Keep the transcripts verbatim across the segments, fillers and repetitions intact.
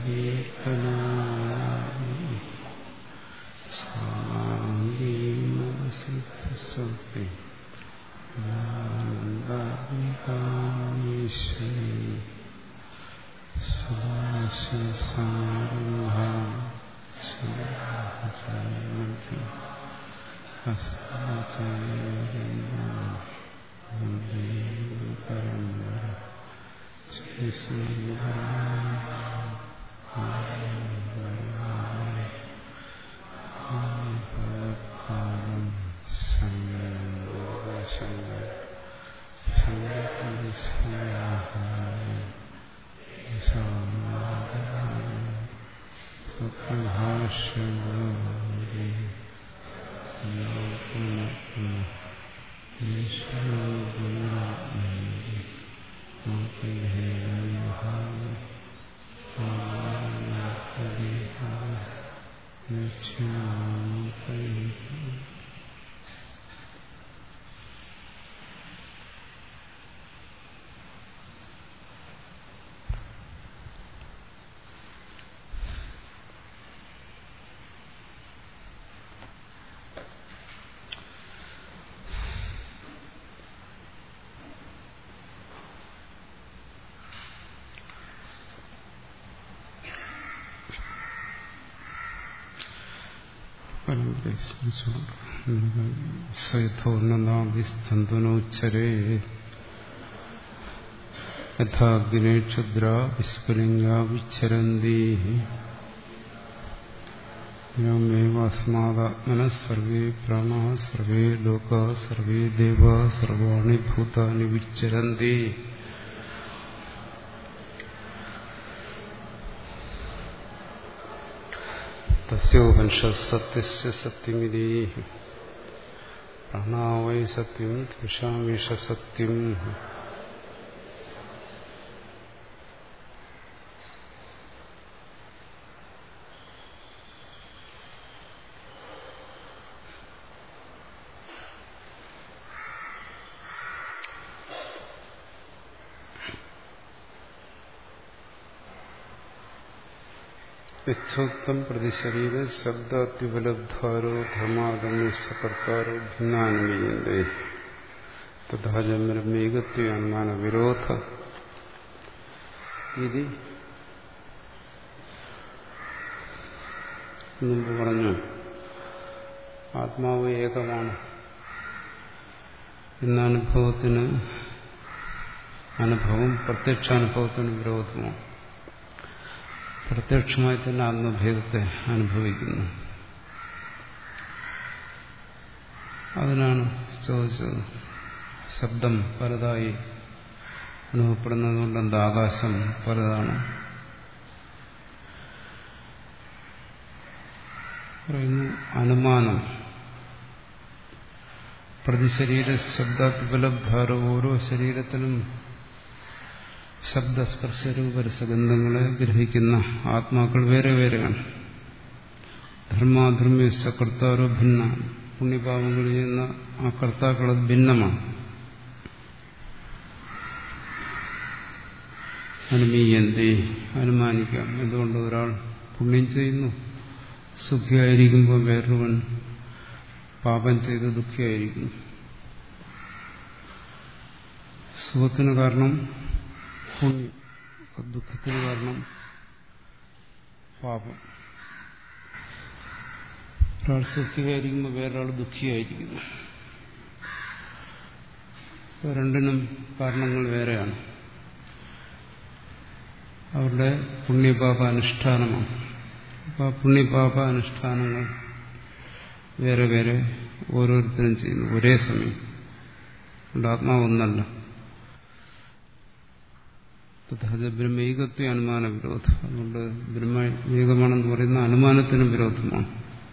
സയഥോന്നനാഭിസ്തന്തനോച്ചരേ യഥാഗ്നേ ക്ഷുദ്രാ വിസ്ഫുലിംഗാ വിച്ഛരന്തി യമേവാസ്മാദാത്മനഃ സർവേ പ്രാണാഃ സർവേ ലോകാഃ സർവേ ദേവാഃ സർവാണി ഭൂതാനി വിച്ഛരന്തി. തസ്യോപനിഷത് സത്യസ്യ സത്യമിതി പ്രാണാവൈ സത്യം തേഷാമീശ സത്യം. യഥോക്തം പ്രതിശരീര ശബ്ദാത്യുപലബ്ധാരോ ധർമാദന്യകർത്താരോ ഭിന്നാനുമീയന്തേ തഥാചമേകത്വ അനുമാന വിരോധ ഇതി. മുമ്പ് പറഞ്ഞു ആത്മാവ് ഏകമാണ് എന്ന അനുഭവത്തിന് അനുഭവം പ്രത്യക്ഷാനുഭവത്തിന് വിരോധമാണ്. പ്രത്യക്ഷമായി തന്നെ ആത്മഭേദത്തെ അനുഭവിക്കുന്നു. അതിനാണ് ചോദിച്ചത്, ശബ്ദം പലതായി അനുഭവപ്പെടുന്നതുകൊണ്ട് എന്താ ആകാശം പലതാണ് പറയുന്നു. അനുമാനം പ്രതിശരീര ശബ്ദാത്യുപലബ്ധാരോ, ഓരോ ശരീരത്തിലും ശബ്ദസ്പർശരൂപരസഗന്ധങ്ങളെ ഗ്രഹിക്കുന്ന ആത്മാക്കൾ വേറെ വേറെയാണ്. ധർമാധർമ്മ്യ കർത്താരോ ഭിന്ന, പുണ്യപാപങ്ങൾ ചെയ്യുന്ന ആ കർത്താക്കൾ ഭിന്നമാണ്. അനുമീയന്തേ, അനുമാനിക്കാം. എന്തുകൊണ്ട് ഒരാൾ പുണ്യം ചെയ്യുന്നു, സുഖിയായിരിക്കുമ്പോൾ വേറൊരുവൻ പാപം ചെയ്ത് ദുഃഖിയായിരിക്കുന്നു. സുഖത്തിന് കാരണം പുണ്യം, ദുഃഖത്തിന് കാരണം പാപം. ഒരാൾ സുഖിയായിരിക്കുമ്പോൾ വേറൊരാൾ ദുഃഖിയായിരിക്കുന്നു. രണ്ടിനും കാരണങ്ങൾ വേറെയാണ്. അവരുടെ പുണ്യപാപ അനുഷ്ഠാനമാണ്. അപ്പോൾ ആ പുണ്യപാപ അനുഷ്ഠാനങ്ങൾ വേറെ വേറെ ഓരോരുത്തരും ചെയ്യുന്നു ഒരേ സമയം. അതുകൊണ്ട് ആത്മാവ് ഒന്നല്ല. ബ്രഹ്മൈകത്വ അനുമാന വിരോധം. അതുകൊണ്ട് ബ്രഹ്മ ഏകമാണെന്ന് പറയുന്ന അനുമാനത്തിനും വിരോധമാണ്.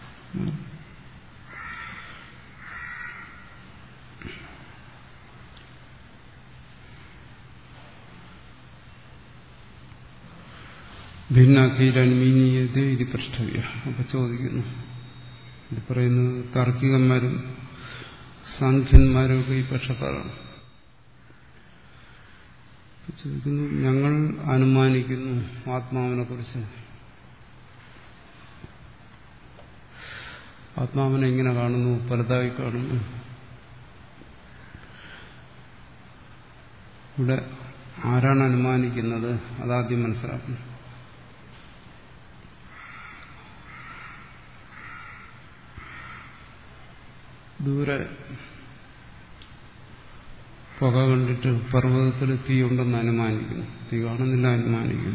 ഭിന്നാഖീരനുമീനീയത ഇത് പ്രഷ്ടവ്യ. അപ്പൊ ചോദിക്കുന്നു, ഇത് പറയുന്നത് താർക്കികന്മാരും സാഖ്യന്മാരും ഒക്കെ ഈ പക്ഷക്കാരാണ്. ചോദിക്കുന്നു, ഞങ്ങൾ അനുമാനിക്കുന്നു ആത്മാവിനെ കുറിച്ച്. ആത്മാവിനെ എങ്ങനെ കാണുന്നു? പലതായി കാണുന്നു. ഇവിടെ ആരാണ് അനുമാനിക്കുന്നത്? അതാദ്യം മനസ്സിലാക്കണം. ദൂരെ പുക കണ്ടിട്ട് പർവ്വതത്തിൽ തീ ഉണ്ടെന്ന് അനുമാനിക്കുന്നു. തീ കാണുന്നില്ല, അനുമാനിക്കുന്നു.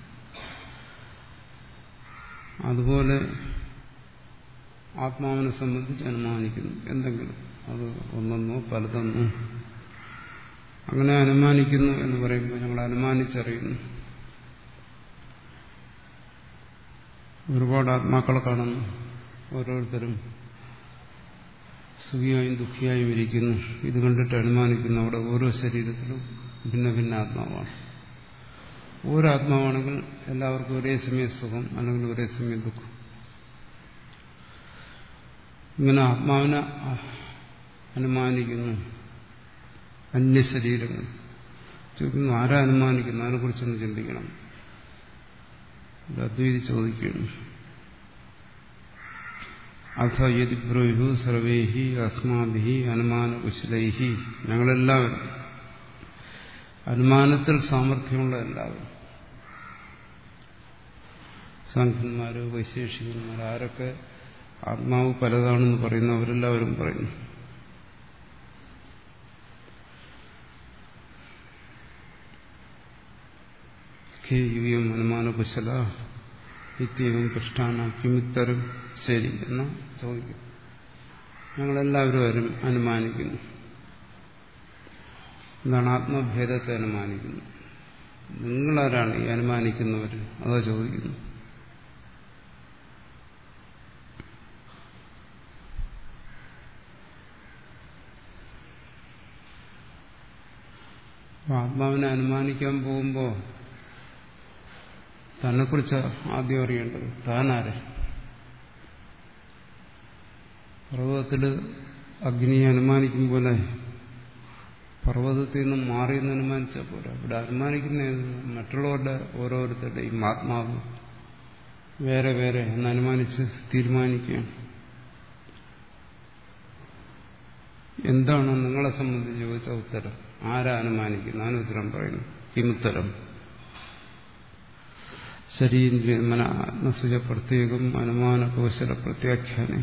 അതുപോലെ ആത്മാവിനെ സംബന്ധിച്ച് അനുമാനിക്കുന്നു എന്തെങ്കിലും. അത് ഒന്നെന്നോ പലതെന്നോ അങ്ങനെ അനുമാനിക്കുന്നു എന്ന് പറയുമ്പോൾ ഞങ്ങൾ അനുമാനിച്ചറിയുന്നു. ഒരുപാട് ആത്മാക്കളെ കാണുന്നു. ഓരോരുത്തരും സുഖിയായും ദുഃഖിയായും ഇരിക്കുന്നു. ഇത് കണ്ടിട്ട് അനുമാനിക്കുന്നു അവിടെ ഓരോ ശരീരത്തിലും ഭിന്ന ഭിന്ന ആത്മാവാണ്. ഓരോ ആത്മാവാണെങ്കിൽ എല്ലാവർക്കും ഒരേ സമയം സുഖം അല്ലെങ്കിൽ ഒരേ സമയം ദുഃഖം. ഇങ്ങനെ ആത്മാവിനെ അനുമാനിക്കുന്നു. അന്യശരീരങ്ങൾ ചോദിക്കുന്നു, ആരാ അനുമാനിക്കുന്നു? അതിനെക്കുറിച്ചൊന്ന് ചിന്തിക്കണം. അദ്വൈതി ചോദിക്കുന്നു. അഥ യതി ബ്രൂഹു സർവൈഹി അസ്മാഭിഹി അനുമാനകുശലൈഹി, ഞങ്ങളെല്ലാവരും അനുമാനത്തിൽ സാമർഥ്യമുള്ള എല്ലാവരും, സാഖ്യന്മാര് വൈശേഷികന്മാർ, ആരൊക്കെ ആത്മാവ് പലതാണെന്ന് പറയുന്നു അവരെല്ലാവരും പറയുന്നു. ഖേയുയം അനുമാനകുശല നിത്യവും പൃഷ്ഠാന കിമിത്തരം ശരി എന്ന് ചോദിക്കും. ഞങ്ങളെല്ലാവരും അനുമാനിക്കുന്നു. എന്താണ്? ആത്മഭേദത്തെ അനുമാനിക്കുന്നു. നിങ്ങളാരാണ് ഈ അനുമാനിക്കുന്നവർ? അതാ ചോദിക്കുന്നു. ആത്മാവിനെ അനുമാനിക്കാൻ പോകുമ്പോൾ തന്നെക്കുറിച്ച് ആദ്യം അറിയേണ്ടത്. താനാരെ? പർവ്വതത്തില് അഗ്നിയെ അനുമാനിക്കും പോലെ പർവ്വതത്തിൽ നിന്നും മാറിയെന്ന് അനുമാനിച്ചാൽ പോരാ. ഇവിടെ അനുമാനിക്കുന്ന മറ്റുള്ളവരുടെ ഓരോരുത്തരുടെയും ആത്മാവ് വേറെ വേറെ എന്ന് അനുമാനിച്ച് തീരുമാനിക്കുകയാണ്. എന്താണ് നിങ്ങളെ സംബന്ധിച്ച് ചോദിച്ച ഉത്തരം? ആരാ അനുമാനിക്കുന്നു? അതിന് ഉത്തരം പറയുന്നു. കിമുത്തരം ശരീന്ദ്രിയ മനസ്സുജ പ്രത്യേകം അനുമാന കൗശല പ്രത്യാഖ്യാനെ.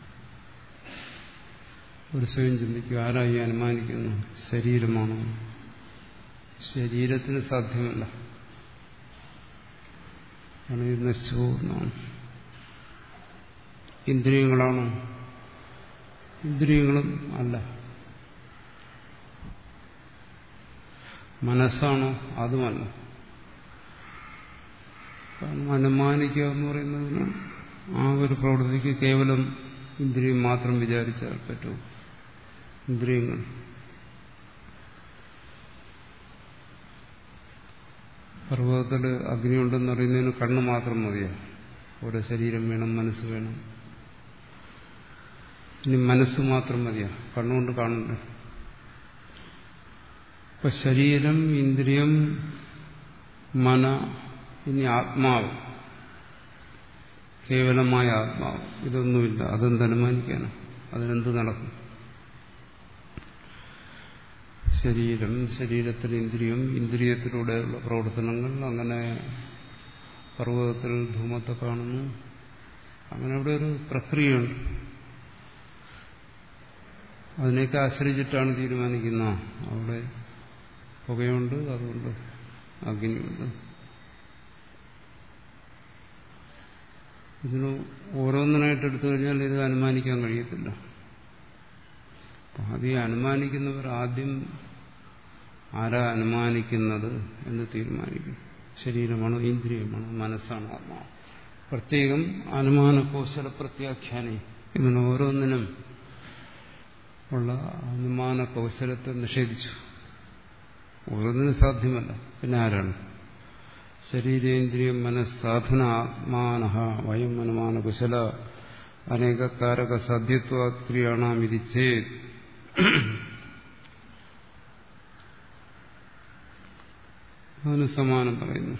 ഒരു സ്വയം ചിന്തിക്കുക, ആരായി അനുമാനിക്കുന്നു? ശരീരമാണോ? ശരീരത്തിന് സാധ്യമല്ല, ഇത് നശിച്ചു പോകുന്നതാണ്. ഇന്ദ്രിയങ്ങളാണോ? ഇന്ദ്രിയങ്ങളും അല്ല. മനസ്സാണോ? അതുമല്ല. കാരണം അനുമാനിക്കുക എന്ന് പറയുന്നതിന് ആ ഒരു പ്രവൃത്തിക്ക് കേവലം ഇന്ദ്രിയം മാത്രം വിചാരിച്ചാൽ പറ്റൂ. ഇന്ദ്രിയങ്ങൾ പർവ്വതത്തിൽ അഗ്നി ഉണ്ടെന്നറിയുന്നതിന് കണ്ണ് മാത്രം മതിയാണ്. ഓരോ ശരീരം വേണം, മനസ്സ് വേണം. ഇനി മനസ്സ് മാത്രം മതിയാ, കണ്ണുകൊണ്ട് കാണണ്ട. ഇപ്പൊ ശരീരം, ഇന്ദ്രിയം, മന, ഇനി ആത്മാവ്, കേവലമായ ആത്മാവ്, ഇതൊന്നുമില്ല. അതെന്തനുമാനിക്കാനാണ്? അതിനെന്ത് നടക്കും? ശരീരം, ശരീരത്തിൽ ഇന്ദ്രിയം, ഇന്ദ്രിയത്തിലൂടെയുള്ള പ്രവർത്തനങ്ങൾ. അങ്ങനെ പർവ്വതത്തിൽ ധൂമത്തെ കാണുന്നു. അങ്ങനെ അവിടെ ഒരു പ്രക്രിയയുണ്ട്. അതിനെയൊക്കെ ആശ്രയിച്ചിട്ടാണ് തീരുമാനിക്കുന്ന. അവിടെ പുകയുണ്ട്, അതുകൊണ്ട് അഗ്നിയുണ്ട്. ഇതിന് ഓരോന്നിനായിട്ട് എടുത്തു കഴിഞ്ഞാൽ ഇത് അനുമാനിക്കാൻ കഴിയത്തില്ല. അത് ഈ അനുമാനിക്കുന്നവർ ആദ്യം ആരാ അനുമാനിക്കുന്നത് എന്ന് തീരുമാനിക്കും. ശരീരമാണോ, ഇന്ദ്രിയമാണോ, മനസ്സാണോ, ആത്മാവോ? പ്രത്യേകം അനുമാന കൗശല പ്രത്യാഖ്യാനം. ഇതിന് ഓരോന്നിനും ഉള്ള അനുമാന കൗശലത്തെ നിഷേധിച്ചു. ഓരോന്നിനും സാധ്യമല്ല. പിന്നെ ആരാണ്? ശരീരേന്ദ്രിയം മനസ്സാധന ആത്മാനഃ വയം അനുമാന കുശല അനേകകാരക സാധ്യത്വാക്രിയാണാം ഇതി ചേത്. അതിന് സമാനം പറയുന്നു.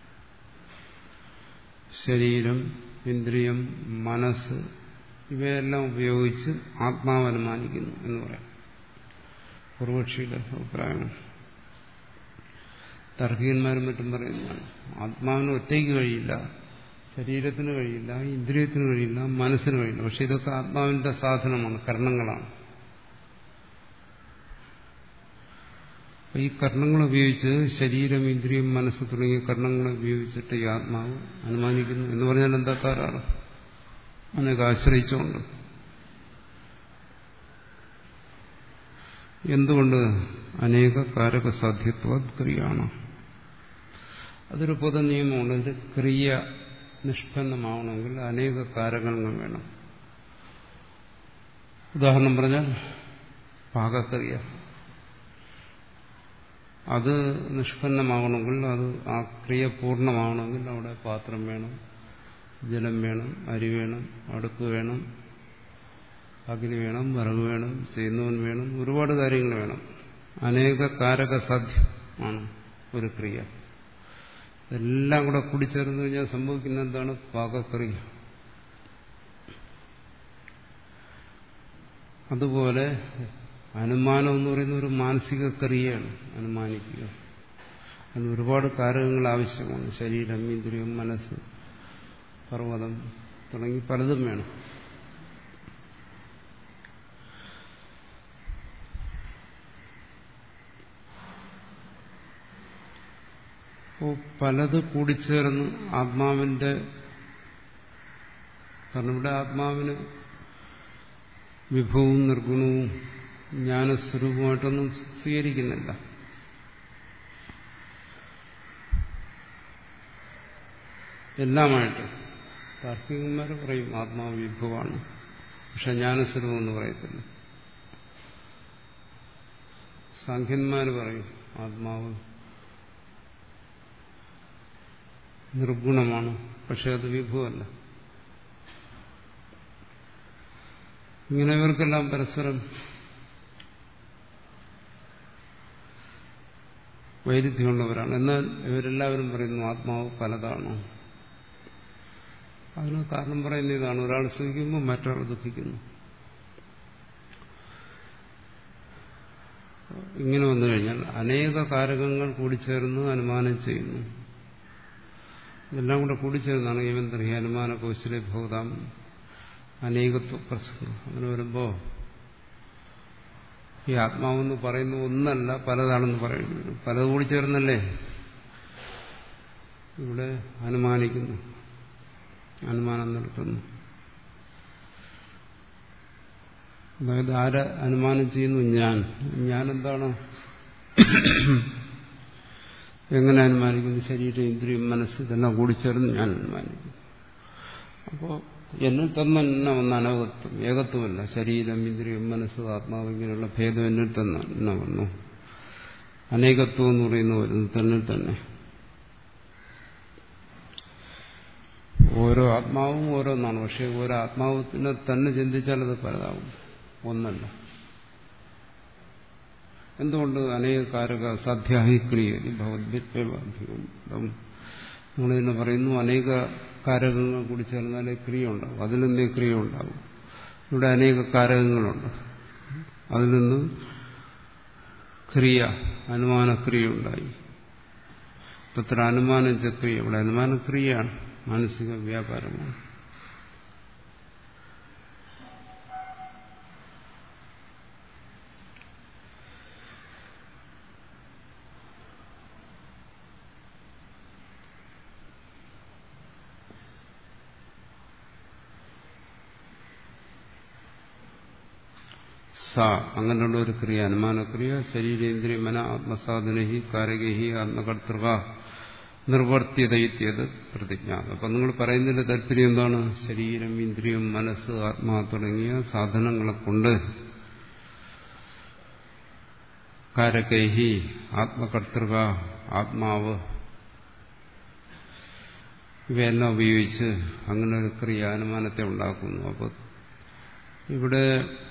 ശരീരം, ഇന്ദ്രിയം, മനസ്സ് ഇവയെല്ലാം ഉപയോഗിച്ച് ആത്മാവ് അനുമാനിക്കുന്നു എന്ന് പറയാം. പൂർവക്ഷിയുടെ അഭിപ്രായമാണ്. തർക്കീന്മാരും മറ്റും പറയുന്നതാണ് ആത്മാവിന് ഒറ്റയ്ക്ക് കഴിയില്ല, ശരീരത്തിന് കഴിയില്ല, ഇന്ദ്രിയത്തിന് കഴിയില്ല, മനസ്സിന് കഴിയില്ല. പക്ഷെ ഇതൊക്കെ ആത്മാവിന്റെ സാധനമാണ്, കർണങ്ങളാണ്. ഈ കർണങ്ങൾ ഉപയോഗിച്ച് ശരീരം, ഇന്ദ്രിയം, മനസ്സ് തുടങ്ങിയ കർണങ്ങളെ ഉപയോഗിച്ചിട്ട് ഈ ആത്മാവ് അനുമാനിക്കുന്നു എന്ന് പറഞ്ഞാൽ എന്താ കാരാണ്? അതിനൊക്കെ ആശ്രയിച്ചുകൊണ്ട്. എന്തുകൊണ്ട്? അനേക കാരക സാധ്യത്വ ക്രിയാണ്. അതൊരു പൊതു നിയമമാണ്. ഇത് ക്രിയ നിഷ്പന്നമാവണമെങ്കിൽ അനേക കാരകങ്ങൾ വേണം. ഉദാഹരണം പറഞ്ഞാൽ പാകക്രിയ, അത് നിഷ്പന്നമാകണമെങ്കിൽ, അത് ആ ക്രിയ പൂർണ്ണമാകണമെങ്കിൽ അവിടെ പാത്രം വേണം, ജലം വേണം, അരി വേണം, അടുപ്പ് വേണം, അഗ്നി വേണം, വിറക് വേണം, ചെയ്യുന്നവൻ വേണം, ഒരുപാട് കാര്യങ്ങൾ വേണം. അനേക കാരക സാധ്യമാണ് ഒരു ക്രിയ. എല്ലാം കൂടെ കൂടിച്ചേർന്ന് കഴിഞ്ഞാൽ സംഭവിക്കുന്ന എന്താണ്? പാകക്രിയ. അതുപോലെ അനുമാനം എന്ന് പറയുന്ന ഒരു മാനസിക ക്രിയയാണ്. അനുമാനിക്കുക, അതിന് ഒരുപാട് കാരകങ്ങൾ ആവശ്യമാണ്. ശരീരം, ഇന്ദ്രിയം, മനസ്സ്, പർവ്വതം തുടങ്ങി പലതും വേണം. അപ്പോൾ പലത് കൂടിച്ചേർന്ന് ആത്മാവിന്റെ, കാരണം ഇവിടെ ആത്മാവിന് വിഭവവും നിർഗുണവും ജ്ഞാനസ്വരൂപമായിട്ടൊന്നും സ്വീകരിക്കുന്നില്ല. എല്ലാമായിട്ട് താർക്കികന്മാർ പറയും ആത്മാവ് വിഭവമാണ്, പക്ഷെ ജ്ഞാനസ്വരൂപം എന്ന് പറയത്തില്ല. സാഖ്യന്മാർ പറയും ആത്മാവ് നിർഗുണമാണ്, പക്ഷെ അത് വിഭവമല്ല. ഇങ്ങനെ ഇവർക്കെല്ലാം പരസ്പരം വൈരുദ്ധ്യമുള്ളവരാണ്. എന്നാൽ ഇവരെല്ലാവരും പറയുന്നു ആത്മാവ് പലതാണോ? അതിന് കാരണം പറയുന്ന ഇതാണ്: ഒരാൾ സുഖിക്കുമ്പോൾ മറ്റൊരാൾ ദുഃഖിക്കുന്നു. ഇങ്ങനെ വന്നു കഴിഞ്ഞാൽ അനേക കാരകങ്ങൾ കൂടിച്ചേർന്ന് അനുമാനം ചെയ്യുന്നു. ഇതെല്ലാം കൂടെ കൂടിച്ചേർന്നാണ് ഏവന്തർഹി അനുമാന കൗശലേ ഭൂതാം അനേകത്വ പ്രസംഗം. അങ്ങനെ വരുമ്പോ ഈ ആത്മാവെന്ന് പറയുന്ന ഒന്നല്ല, പലതാണെന്ന് പറയേണ്ടി വരും. പലത് കൂടി ചേർന്നല്ലേ ഇവിടെ അനുമാനിക്കുന്നു, അനുമാനം നടത്തുന്നു. അതായത് ആരെ അനുമാനം ചെയ്യുന്നു? ഞാൻ. ഞാൻ എന്താണ്? എങ്ങനെ അനുമാനിക്കുന്നു? ശരീരം, ഇന്ദ്രിയം, മനസ്സ് ഇതെല്ലാം കൂടി ചേർന്ന് ഞാൻ അനുമാനിക്കുന്നു. അപ്പോൾ എന്നിൽ തന്നെ വന്ന അനേകത്വം, ഏകത്വമല്ല. ശരീരം, ഇന്ദ്രിയം, മനസ്സ്, ആത്മാവ് ഇങ്ങനെയുള്ള ഭേദം എന്നിൽ തന്നെ വന്നു. അനേകത്വം എന്ന് പറയുന്ന വരുന്നു തന്നിൽ തന്നെ. ഓരോ ആത്മാവും ഓരോന്നാണ്. പക്ഷെ ഓരോ ആത്മാവിനെ തന്നെ ചിന്തിച്ചാൽ അത് പലതാവും, ഒന്നല്ല. എന്തുകൊണ്ട്? അനേക കാരക സാധ്യാഹി ക്രിയ ഭഗവത്ഭ്യം. നമ്മളിതിനെ പറയുന്നു അനേക കാരകങ്ങൾ കൂടി ചേർന്നാലേ ക്രിയ ഉണ്ടാവും. അതിൽ നിന്നേ ക്രിയ ഉണ്ടാവും. ഇവിടെ അനേക കാരകങ്ങളുണ്ട്, അതിൽ നിന്ന് ക്രിയ, അനുമാനക്രിയ ഉണ്ടായി. തത്ര അനുമാനം ചക്രിയ. ഇവിടെ അനുമാനക്രിയയാണ്, മാനസിക വ്യാപാരമാണ്. സ അങ്ങനെയുള്ള ഒരു ക്രിയ, അനുമാനക്രിയ. ശരീരേന്ദ്രിയ മന ആത്മസാധനഹി കാരകഹി ആത്മകർത്തൃക നിർവർത്തിയതയത് പ്രതിജ്ഞാത. അപ്പൊ നിങ്ങൾ പറയുന്നതിന്റെ താല്പര്യം എന്താണ്? ശരീരം, ഇന്ദ്രിയം, മനസ്സ്, ആത്മാ തുടങ്ങിയ സാധനങ്ങളെ കൊണ്ട് കാരകൈഹി ആത്മകർത്തൃക ആത്മാവ് ഇവയെല്ലാം ഉപയോഗിച്ച് അങ്ങനെ ഒരു ക്രിയ, അനുമാനത്തെ ഉണ്ടാക്കുന്നു. അപ്പൊ ഇവിടെ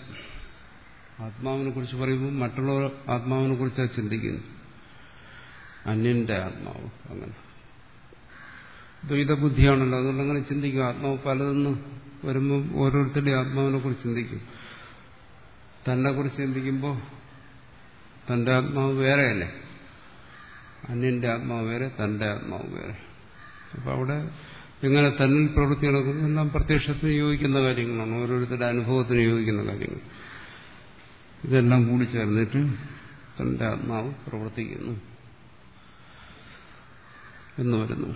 ആത്മാവിനെ കുറിച്ച് പറയുമ്പോൾ മറ്റുള്ള ആത്മാവിനെ കുറിച്ചാണ് ചിന്തിക്കുന്നു. അന്യന്റെ ആത്മാവ്. അങ്ങനെ ദ്വൈതബുദ്ധിയാണല്ലോ, അതുകൊണ്ട് അങ്ങനെ ചിന്തിക്കും. ആത്മാവ് പലതെന്ന് വരുമ്പോൾ ഓരോരുത്തരുടെയും ആത്മാവിനെ കുറിച്ച് ചിന്തിക്കും. തന്നെ കുറിച്ച് ചിന്തിക്കുമ്പോൾ തന്റെ ആത്മാവ് വേറെയല്ലേ, അന്യന്റെ ആത്മാവ് വേറെ, തന്റെ ആത്മാവ് വേറെ. അപ്പൊ അവിടെ എങ്ങനെ തന്നിൽ പ്രവൃത്തി നടക്കുന്നു എല്ലാം പ്രത്യക്ഷത്തിന് യോജിക്കുന്ന കാര്യങ്ങളാണ്, ഓരോരുത്തരുടെ അനുഭവത്തിന് യോജിക്കുന്ന കാര്യങ്ങൾ. ഇതെല്ലാം കൂടി ചേർന്നിട്ട് തന്റെ ആത്മാവ് പ്രവർത്തിക്കുന്നു എന്ന് വരുന്നു.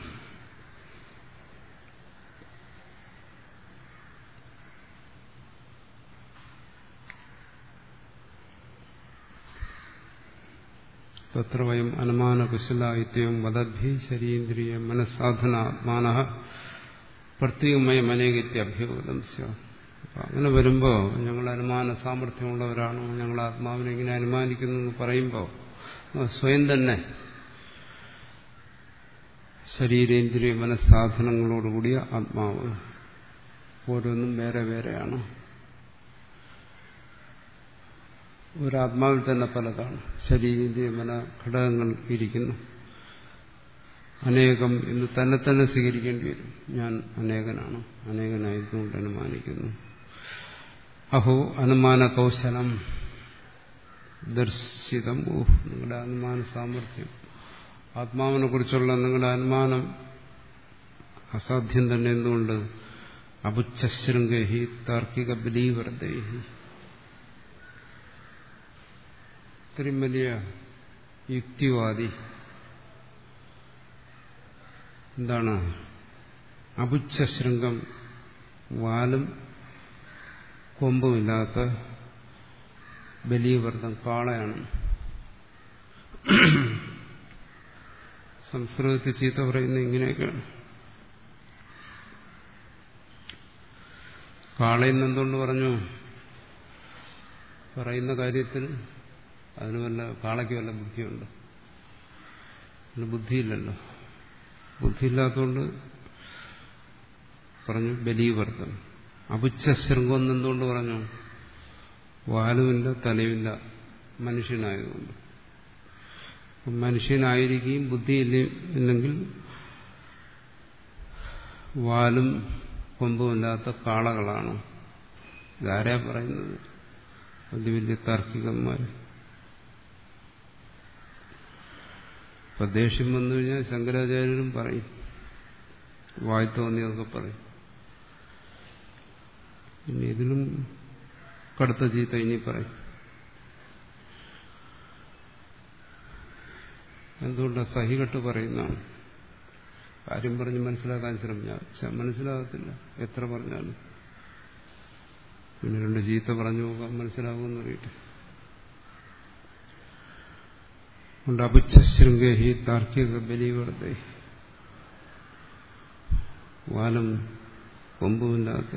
തത്ര വയം അനുമാന കുശലായിത്യം വദദ്ഭി ശരീന്ദ്രിയ മനസ്സാധന ആത്മാനഃ പ്രത്യേകമയം അനേകത്യഭ്യൂതം സ്യാത്. അങ്ങനെ വരുമ്പോൾ ഞങ്ങൾ അനുമാന സാമർഥ്യമുള്ളവരാണ്, ഞങ്ങൾ ആത്മാവിനെ ഇങ്ങനെ അനുമാനിക്കുന്നു എന്ന് പറയുമ്പോൾ സ്വയം തന്നെ ശരീരേന്ദ്രിയ മനസ്സാധനങ്ങളോടുകൂടിയ ആത്മാവ് ഓരോന്നും വേറെ വേറെയാണ്. ഒരാത്മാവിൽ തന്നെ പലതാണ്, ശരീരേന്ദ്രിയ മന ഘടകങ്ങൾ ഇരിക്കുന്നു. അനേകം എന്ന് തന്നെ തന്നെ സ്വീകരിക്കേണ്ടി വരും. ഞാൻ അനേകനാണ്, അനേകനായതുകൊണ്ട് അനുമാനിക്കുന്നു. അഹോ അനുമാന കൗശലം ദർശിതം. ഓഹ്, നിങ്ങളുടെ അനുമാന സാമർഥ്യം, ആത്മാവിനെ കുറിച്ചുള്ള നിങ്ങളുടെ അനുമാനം അസാധ്യം തന്നെ. എന്തുകൊണ്ട്? അബുച്ഛശൃംഗഹി താർക്കിക ബലീവർദ്ധഹി. ഇത്രയും വലിയ യുക്തിവാദി എന്താണ്? അബുച്ഛശൃംഗം, വാലും കൊമ്പുമില്ലാത്ത ബലീവർദ്ധം, കാളയാണ്. സംസ്കൃതത്തിൽ ചീത്ത പറയുന്നത് ഇങ്ങനെയൊക്കെയാണ്. കാളയെന്ന് എന്തുകൊണ്ട് പറഞ്ഞു? പറയുന്ന കാര്യത്തിൽ അതിന് വല്ല, കാളയ്ക്ക് വല്ല ബുദ്ധിയുണ്ട്? അതിന് ബുദ്ധിയില്ലല്ലോ. ബുദ്ധിയില്ലാത്തതുകൊണ്ട് പറഞ്ഞു ബലീവർദ്ധം. അബുച്ഛശൃംഗം എന്തുകൊണ്ട് പറഞ്ഞു? വാലുമില്ല തലയുമില്ല, മനുഷ്യനായതുകൊണ്ട്. മനുഷ്യനായിരിക്കുകയും ബുദ്ധിയില്ലെങ്കിൽ വാലും കൊമ്പുമില്ലാത്ത കാളകളാണ്. ഇതാരാ പറയുന്നത്? വലിയ വലിയ താർക്കികന്മാർ. ഇപ്പൊ ദേഷ്യം വന്നു കഴിഞ്ഞാൽ ശങ്കരാചാര്യരും പറയും, വായി തോന്നിയതൊക്കെ പറയും. ഇനി ഇതിലും കടുത്ത ചീത്ത ഇനി പറയും. എന്തുകൊണ്ടാണ്? സഹികെട്ട് പറയുന്നതാണ്. കാര്യം പറഞ്ഞ് മനസ്സിലാക്കാൻ ശ്രമിച്ചാൽ മനസ്സിലാകത്തില്ല, എത്ര പറഞ്ഞാലും. പിന്നെ രണ്ട് ചീത്ത പറഞ്ഞു പോകാൻ മനസ്സിലാകുമെന്ന് അറിയട്ടെ. കൊണ്ട് അബുച്ഛശൃംഗഹി താർക്കിക ബലീവർദ്ധ, വാലും കൊമ്പുമില്ലാത്ത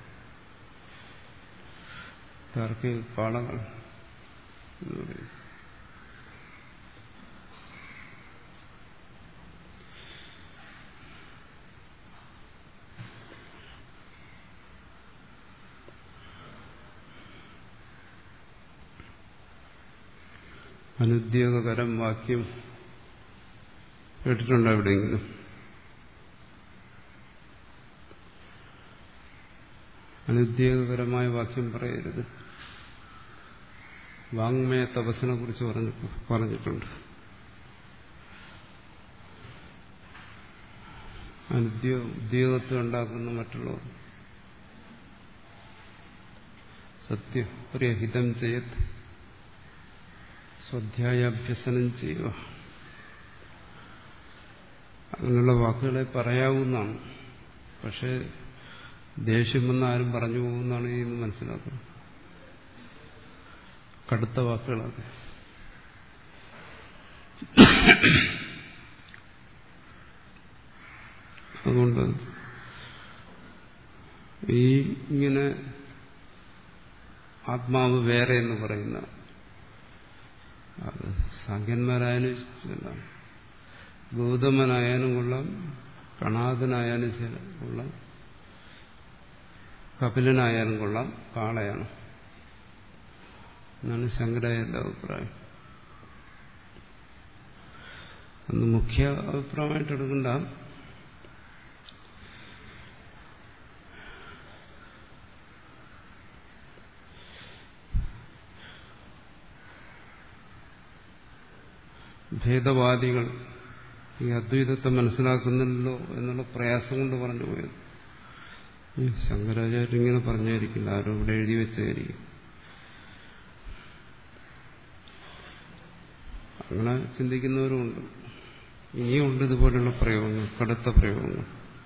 താർക്കിക കാളകൾ എന്ന് പറയും. അനുദ്യോഗകരം വാക്യം കേട്ടിട്ടുണ്ടോ എവിടെയെങ്കിലും? അനുദ്യോഗകരമായ വാക്യം പറയരുത്. വാങ്മയ തപസ്സിനെ കുറിച്ച് പറഞ്ഞു പറഞ്ഞിട്ടുണ്ട്. അനുദ്യോഗ ഉദ്യോഗത്തെ ഉണ്ടാക്കുന്ന മറ്റുള്ളവർ സത്യപ്രിയഹിതം ചെയ്ത് സ്വാധ്യായാഭ്യസനം ചെയ്യുക, അങ്ങനെയുള്ള വാക്കുകളെ പറയാവുന്നതാണ്. പക്ഷെ ദേഷ്യം വന്ന് ആരും പറഞ്ഞു പോകുന്നതാണ് ഇന്ന് മനസ്സിലാക്കുന്നത്. കടുത്ത വാക്കുകളാണ്. അതുകൊണ്ട് ഈ ഇങ്ങനെ ആത്മാവ് വേറെ എന്ന് പറയുന്ന അത് സാഖ്യന്മാരായാലും ശരിയല്ല, ഗൗതമനായാലും കൊള്ളാം, കണാദനായാലും കൊള്ളാം, കപിലനായാലും കൊള്ളാം, കാളയാണ് എന്നാണ് ശങ്കരാചാര്യന്റെ അഭിപ്രായം. അന്ന് മുഖ്യ അഭിപ്രായമായിട്ട് എടുക്കണ്ട. ഭേദവാദികൾ ഈ അദ്വൈതത്തെ മനസ്സിലാക്കുന്നില്ലല്ലോ എന്നുള്ള പ്രയാസം കൊണ്ട് പറഞ്ഞു പോയത്. ഈ ശങ്കരാചാര്യ ഇങ്ങനെ പറഞ്ഞായിരിക്കില്ല, ആരോ ഇവിടെ എഴുതി വെച്ചായിരിക്കും. അങ്ങനെ ചിന്തിക്കുന്നവരുമുണ്ട്. ഇനിയുണ്ട് ഇതുപോലുള്ള പ്രയോഗങ്ങൾ, കടുത്ത പ്രയോഗങ്ങൾ.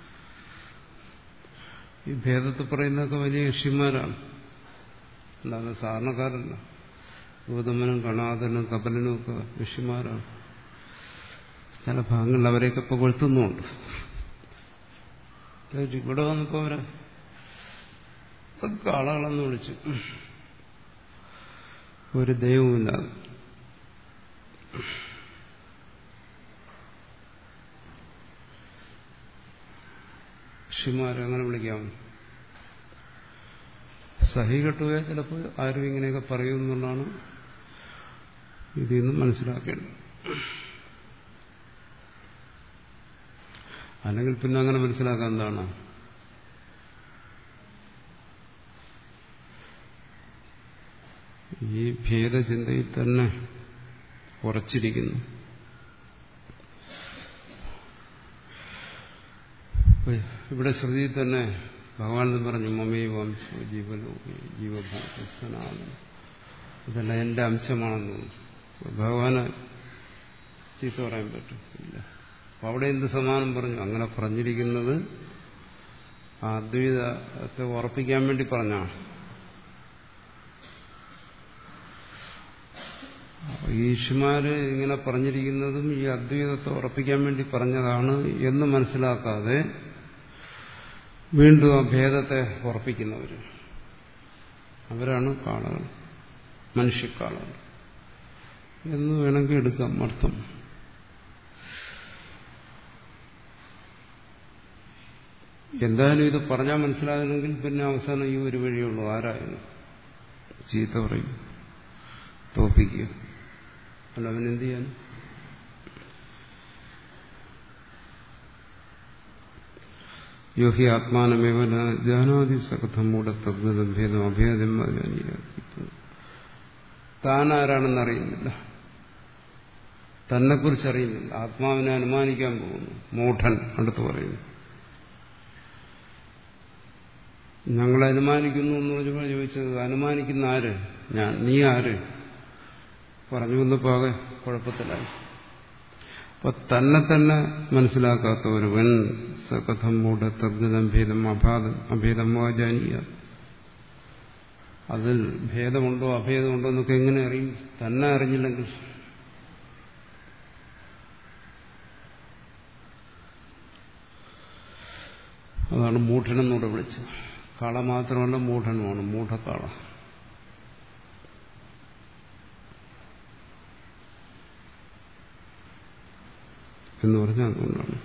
ഈ ഭേദത്തെ പറയുന്നതൊക്കെ വലിയ ഋഷിമാരാണ്, അല്ലാതെ സാധാരണക്കാരല്ല. ഗൗതമനും കണാദനും കപിലനും ഒക്കെ ഋഷിമാരാണ്. ചില ഭാഗങ്ങളിൽ അവരെയൊക്കെ ഇപ്പൊ കൊളുത്തുന്നുമുണ്ട്. ഇവിടെ വന്നപ്പോ അവരെ കാളകളെന്ന് വിളിച്ചു, ഒരു ദൈവമില്ലാതെ. ഋഷിമാരെ അങ്ങനെ വിളിക്കാമോ? സഹി കെട്ടുക ചിലപ്പോൾ ആരും ഇങ്ങനെയൊക്കെ പറയുമെന്നുള്ളതാണ് ഇതിൽ നിന്ന് മനസ്സിലാക്കേണ്ടത്. അല്ലെങ്കിൽ പിന്നെ അങ്ങനെ മനസ്സിലാക്കാൻ എന്താണ്? ഈ ഭേദചിന്തയിൽ തന്നെ ഉറച്ചിരിക്കുന്നു. ഇവിടെ ശ്രുതിയിൽ തന്നെ ഭഗവാൻ എന്ന് പറഞ്ഞു, മമേ വംശോ ജീവലോകേ ജീവഭൂതനാണ്, ഇതെല്ലാം എന്റെ അംശമാണെന്ന്. ഭഗവാന് ചീത്ത പറയാൻ പറ്റും ഇല്ല. അപ്പൊ അവിടെ എന്ത് സമാനം പറഞ്ഞു? അങ്ങനെ പറഞ്ഞിരിക്കുന്നത് ആ അദ്വൈതത്തെ ഉറപ്പിക്കാൻ വേണ്ടി പറഞ്ഞാണ്. ഈശ്വമാര് ഇങ്ങനെ പറഞ്ഞിരിക്കുന്നതും ഈ അദ്വൈതത്തെ ഉറപ്പിക്കാൻ വേണ്ടി പറഞ്ഞതാണ് എന്ന് മനസ്സിലാക്കാതെ വീണ്ടും ആ ഭേദത്തെ ഉറപ്പിക്കുന്നവര്, അവരാണ് കാളകൾ, മനുഷ്യക്കാളകൾ എന്ന് വേണമെങ്കിൽ എടുക്കാം അർത്ഥം. എന്തായാലും ഇത് പറഞ്ഞാൽ മനസ്സിലാകുന്നെങ്കിൽ പിന്നെ അവസാനം ഈ ഒരു വഴിയുള്ളൂ. ആരായാലും ചീത്ത പറയും, തോപ്പിക്കുക, അല്ല അവനെന്ത് ചെയ്യാൻ? യോഹി ആത്മാനമേവ ജാനാതി സകഥം മൂഢത്തദ്ഗതം ഭേദം അഭേദം. താൻ ആരാണെന്ന് അറിയുന്നില്ല, തന്നെക്കുറിച്ച് അറിയുന്നില്ല, ആത്മാവിനെ അനുമാനിക്കാൻ പോകുന്നു. മൂഢൻ അടുത്ത് പറയുന്നു. ഞങ്ങൾ അനുമാനിക്കുന്നു എന്ന് പറഞ്ഞപ്പോൾ ചോദിച്ചത്, അനുമാനിക്കുന്ന ആര്? ഞാൻ. നീ ആര്? പറഞ്ഞു വന്നപ്പോ ആകെ കുഴപ്പത്തിലായി. അപ്പൊ തന്നെ തന്നെ മനസ്സിലാക്കാത്ത ഒരുവൻ സകഥം മൂഢ തദ്ഗതം ഭേദം അഭാദം അഭേദം വാജാനീയ, അതിൽ ഭേദമുണ്ടോ അഭേദമുണ്ടോ എന്നൊക്കെ എങ്ങനെ അറിയും? തന്നെ അറിഞ്ഞില്ലെങ്കിൽ. അതാണ് മൂഢനെന്നൂടെ വിളിച്ചത്. കാള മാത്രമല്ല, മൂഢനുമാണ്, മൂഢക്കാള. എന്ന് പറഞ്ഞാൽ അതുകൊണ്ടാണ്.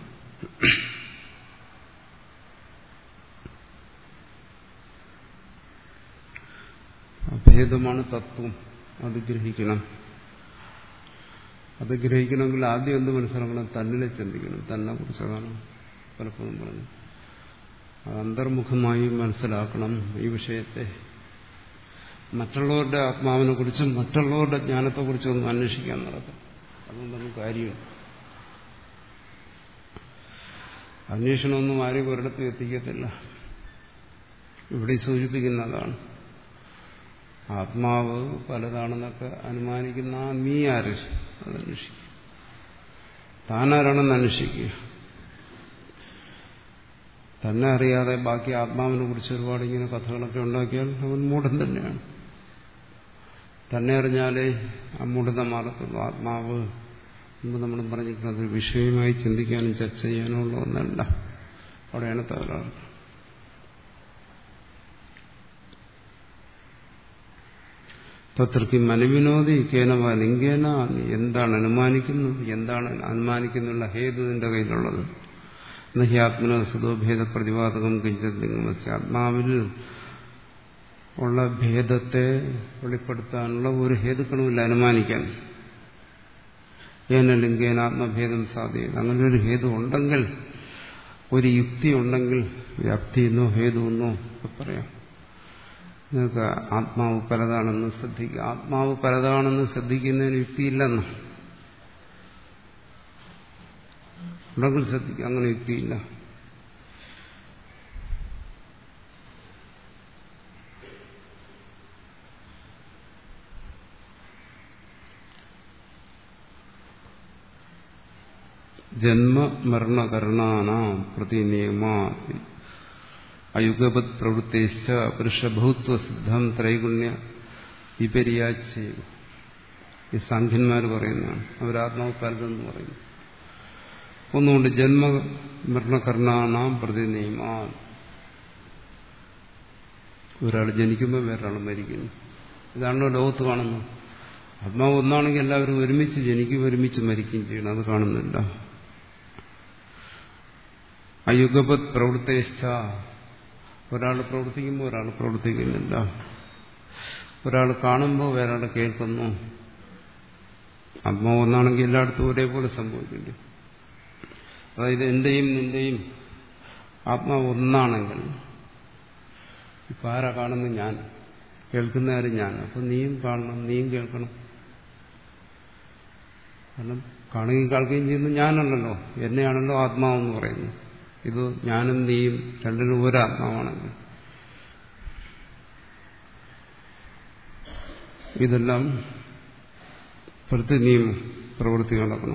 അഭേദമാണ് തത്വം, അത് ഗ്രഹിക്കണം. അത് ഗ്രഹിക്കണമെങ്കിൽ ആദ്യം എന്ത് മനസ്സിലാക്കണം? തന്നിലെ ചിന്തിക്കണം, തന്നെ കുറിച്ചതാണ് പലപ്പോഴും പറഞ്ഞു. അത് അന്തർമുഖമായി മനസ്സിലാക്കണം ഈ വിഷയത്തെ. മറ്റുള്ളവരുടെ ആത്മാവിനെ കുറിച്ചും മറ്റുള്ളവരുടെ ജ്ഞാനത്തെക്കുറിച്ചും ഒന്നും അന്വേഷിക്കാൻ നടക്കും. അതുകൊണ്ടൊന്നും കാര്യമില്ല. അന്വേഷണമൊന്നും ആരെയും ഒരിടത്തും എത്തിക്കത്തില്ല. ഇവിടെ സൂചിപ്പിക്കുന്നതാണ്. ആത്മാവ് പലതാണെന്നൊക്കെ അനുമാനിക്കുന്ന നീ ആര്? അതന്വേഷിക്കുക. താനാരാണെന്ന് അന്വേഷിക്കുക. തന്നെ അറിയാതെ ബാക്കി ആത്മാവിനെ കുറിച്ച് ഒരുപാട് ഇങ്ങനെ കഥകളൊക്കെ ഉണ്ടാക്കിയാൽ അവൻ മൂഢൻ തന്നെയാണ്. തന്നെ അറിഞ്ഞാലേ ആ മൂഢത മാറത്തുള്ളൂ. ആത്മാവ് മുമ്പ് നമ്മൾ പറഞ്ഞിരിക്കുന്നത് വിഷയമായി ചിന്തിക്കാനും ചർച്ച ചെയ്യാനും ഉള്ള ഒന്നല്ല. അവിടെയാണ് തകരാറ്. തത്രയ്ക്ക് മനവിനോദി കേനവ ലിംഗേന, എന്താണ് അനുമാനിക്കുന്നത്, എന്താണ് അനുമാനിക്കുന്നുള്ള ഹേതു നിന്റെ കയ്യിലുള്ളത്. നഹി ആത്മന സുതോ ഭേദ പ്രതിപാദകം കിഞ്ചലിംഗമസ്യ, ആത്മാവിൽ ഉള്ള ഭേദത്തെ വെളിപ്പെടുത്താനുള്ള ഒരു ഹേതുക്കളുമില്ല അനുമാനിക്കാൻ. ഏന ലിംഗേന ആത്മഭേദം സാധ്യത. അങ്ങനെ ഒരു ഹേതു ഉണ്ടെങ്കിൽ, ഒരു യുക്തി ഉണ്ടെങ്കിൽ, വ്യാപ്തി എന്നോ ഹേതു എന്നോ ഒക്കെ പറയാം. നിങ്ങൾക്ക് ആത്മാവ് പലതാണെന്ന് ശ്രദ്ധിക്കുക. ആത്മാവ് പലതാണെന്ന് ശ്രദ്ധിക്കുന്നതിന് യുക്തിയില്ലെന്ന് ഉണ്ടെങ്കിൽ ശ്രദ്ധിക്കുക. അങ്ങനെ യുക്തിയില്ല. ജന്മമരണകരണാനാം പ്രതിനിയമാ അയുഗപത് പ്രവൃത്തിശ്ച പുരുഷഭൂത്വസിദ്ധം ത്രൈഗുണ്യ വിപര്യാച്ഛേവ. ഈ സാഖ്യന്മാർ പറയുന്നതാണ്. അവരാത്മാവ് പലതെന്ന് പറയുന്നു. ഒന്നുകൊണ്ട് ജന്മമരണകരണാനാം പ്രതിനിയമാ. ഒരാൾ ജനിക്കുമ്പോൾ വേറൊരാൾ മരിക്കുന്നു. ഇതാണല്ലോ ലോകത്ത് കാണുന്നത്. ആത്മാവ് ഒന്നാണെങ്കിൽ എല്ലാവരും ഒരുമിച്ച് ജനിക്കും, ഒരുമിച്ച് മരിക്കുകയും ചെയ്യണം. അത് കാണുന്നില്ല. അയുഗപത് പ്രവൃത്തിശ്ച. ഒരാൾ പ്രവർത്തിക്കുമ്പോൾ ഒരാൾ പ്രവർത്തിക്കുന്നില്ല. ഒരാൾ കാണുമ്പോൾ വേറൊരാൾ കേൾക്കുന്നു. ആത്മാവ് ഒന്നാണെങ്കിൽ എല്ലായിടത്തും ഒരേപോലെ സംഭവിക്കേണ്ടി. അതായത് എന്റെയും നിന്റെയും ആത്മാവ് ഒന്നാണെങ്കിൽ ഇപ്പം ആരാ കാണുന്നത്? ഞാൻ. കേൾക്കുന്ന ആരും ഞാൻ. അപ്പം നീയും കാണണം, നീയും കേൾക്കണം. കാരണം കാണുകയും കേൾക്കുകയും ചെയ്യുന്നത് ഞാനല്ലല്ലോ, എന്നെയാണല്ലോ ആത്മാവെന്ന് പറയുന്നത്. ഇത് ഞാനും നീയും രണ്ടിനും ഒരാത്മാവാണെങ്കിൽ ഇതെല്ലാം പ്രതിനിയമം പ്രവൃത്തി നടക്കണം.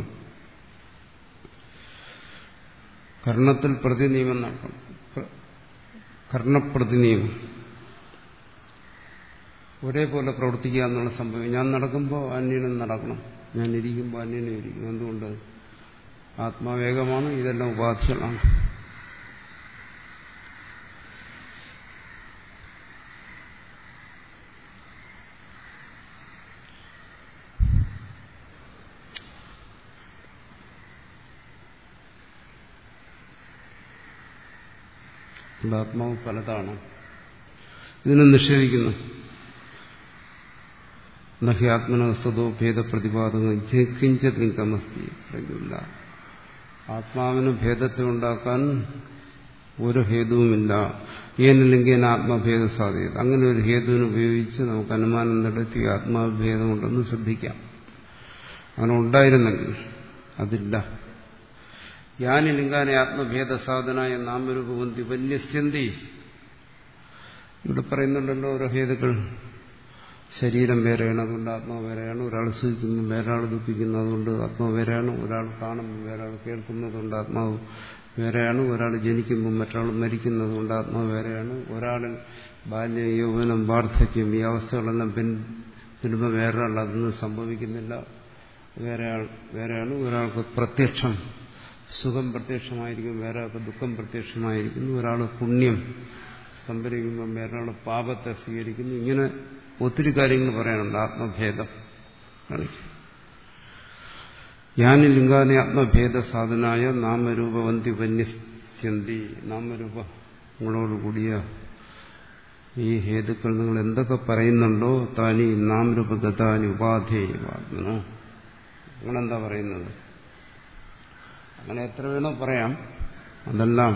കർണത്തിൽ പ്രതിനിയമം നടക്കണം. കർണപ്രതിനിയമം ഒരേപോലെ പ്രവർത്തിക്കുക എന്നുള്ള സംഭവം. ഞാൻ നടക്കുമ്പോൾ അന്യനും നടക്കണം, ഞാൻ ഇരിക്കുമ്പോൾ അന്യനും ഇരിക്കണം. എന്തുകൊണ്ട്? ആത്മാവേകമാണ്, ഇതെല്ലാം ഉപാധികളാണ്. ആത്മാവ് പലതാണ്. ഇതിനെ നിഷേധിക്കുന്നു. നഹി ആത്മന സ്വതോ ഭേദപ്രതിപാദകം കിഞ്ചത് ലിംഗമസ്തി. പറയുന്നില്ല, ആത്മാവിന് ഭേദത്തെ ഉണ്ടാക്കാൻ ഒരു ഹേതുവുമില്ല. ഏന ലിംഗേന ആത്മഭേദ സാധ്യത. അങ്ങനെ ഒരു ഹേതുവിന് ഉപയോഗിച്ച് നമുക്ക് അനുമാനം നടത്തി ആത്മാഭേദമുണ്ടെന്ന് ശ്രദ്ധിക്കാം. അങ്ങനെ ഉണ്ടായിരുന്നെങ്കിൽ അതില്ല. യാനി ലിംഗാനെ ആത്മഭേദ സാധനായ നാമരൂപവന്തി വന്യസ്യന്തി. ഇവിടെ പറയുന്നുണ്ടല്ലോ ഓരോ ഹേതുക്കൾ. ശരീരം വേറെയാണ്, അതുകൊണ്ട് ആത്മാവ് വേറെയാണ്. ഒരാൾ സുഖിക്കുന്നു, വേറൊരാൾ ദുഃഖിക്കുന്നു, അതുകൊണ്ട് ആത്മാവ് വേറെയാണ്. ഒരാൾ കാണുമ്പോൾ വേറൊരാൾ കേൾക്കുന്നതുകൊണ്ട് ആത്മാവ് വേറെയാണ്. ഒരാൾ ജനിക്കുമ്പോൾ മറ്റൊരാൾ മരിക്കുന്നതുകൊണ്ട് ആത്മാവ് വേറെയാണ്. ഒരാളിൽ ബാല്യം, യൗവനം, വാർദ്ധക്യം ഈ അവസ്ഥകളെല്ലാം പിൻപിടുമ്പോൾ വേറൊരാൾ അതൊന്നും സംഭവിക്കുന്നില്ല, വേറെയാൾ വേറെയാണ്. ഒരാൾക്ക് പ്രത്യക്ഷം സുഖം പ്രത്യക്ഷമായിരിക്കും, വേറൊരാൾക്ക് ദുഃഖം പ്രത്യക്ഷമായിരിക്കുന്നു. ഒരാൾ പുണ്യം സംഭരിക്കുമ്പോൾ വേറൊരാൾ പാപത്തെ സ്വീകരിക്കുന്നു. ഇങ്ങനെ ഒത്തിരി കാര്യങ്ങൾ പറയാനുണ്ട്. ആത്മഭേദം യാനി ലിംഗാനെ ആത്മഭേദ സാധനായ നാമരൂപവന്തി വന്യസ്യന്തി. നാമരൂപങ്ങളോടുകൂടിയ ഈ ഹേതുക്കൾ നിങ്ങൾ എന്തൊക്കെ പറയുന്നുണ്ടോ താനി നാമരൂപഗതാനി ഉപാധേയവാത്മനോ. നിങ്ങളെന്താ പറയുന്നത്? അങ്ങനെ എത്ര വേണോ പറയാം. അതെല്ലാം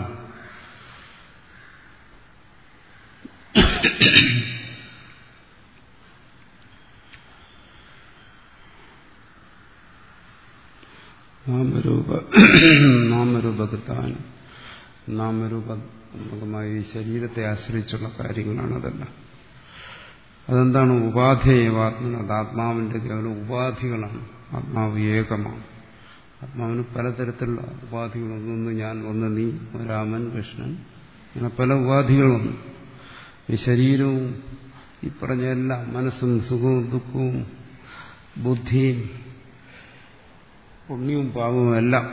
നാമരൂപ നാമരൂപകൃതാൻ നാമരൂപമായി ശരീരത്തെ ആശ്രയിച്ചുള്ള കാര്യങ്ങളാണ് അതെല്ലാം. അതെന്താണ്? ഉപാധേയവാത്മന. അത് ആത്മാവിന്റെ കേവലം ഉപാധികളാണ്. ആത്മാവ് ഏകമാണ്. ആത്മാവിന് പലതരത്തിലുള്ള ഉപാധികളൊന്നൊന്ന് ഞാൻ, ഒന്ന് നീ, രാമൻ, കൃഷ്ണൻ, അങ്ങനെ പല ഉപാധികളൊന്നും. ഈ ശരീരവും ഈ പറഞ്ഞ എല്ലാം, മനസ്സും സുഖവും ദുഃഖവും ബുദ്ധിയും പുണ്യവും പാപവും എല്ലാം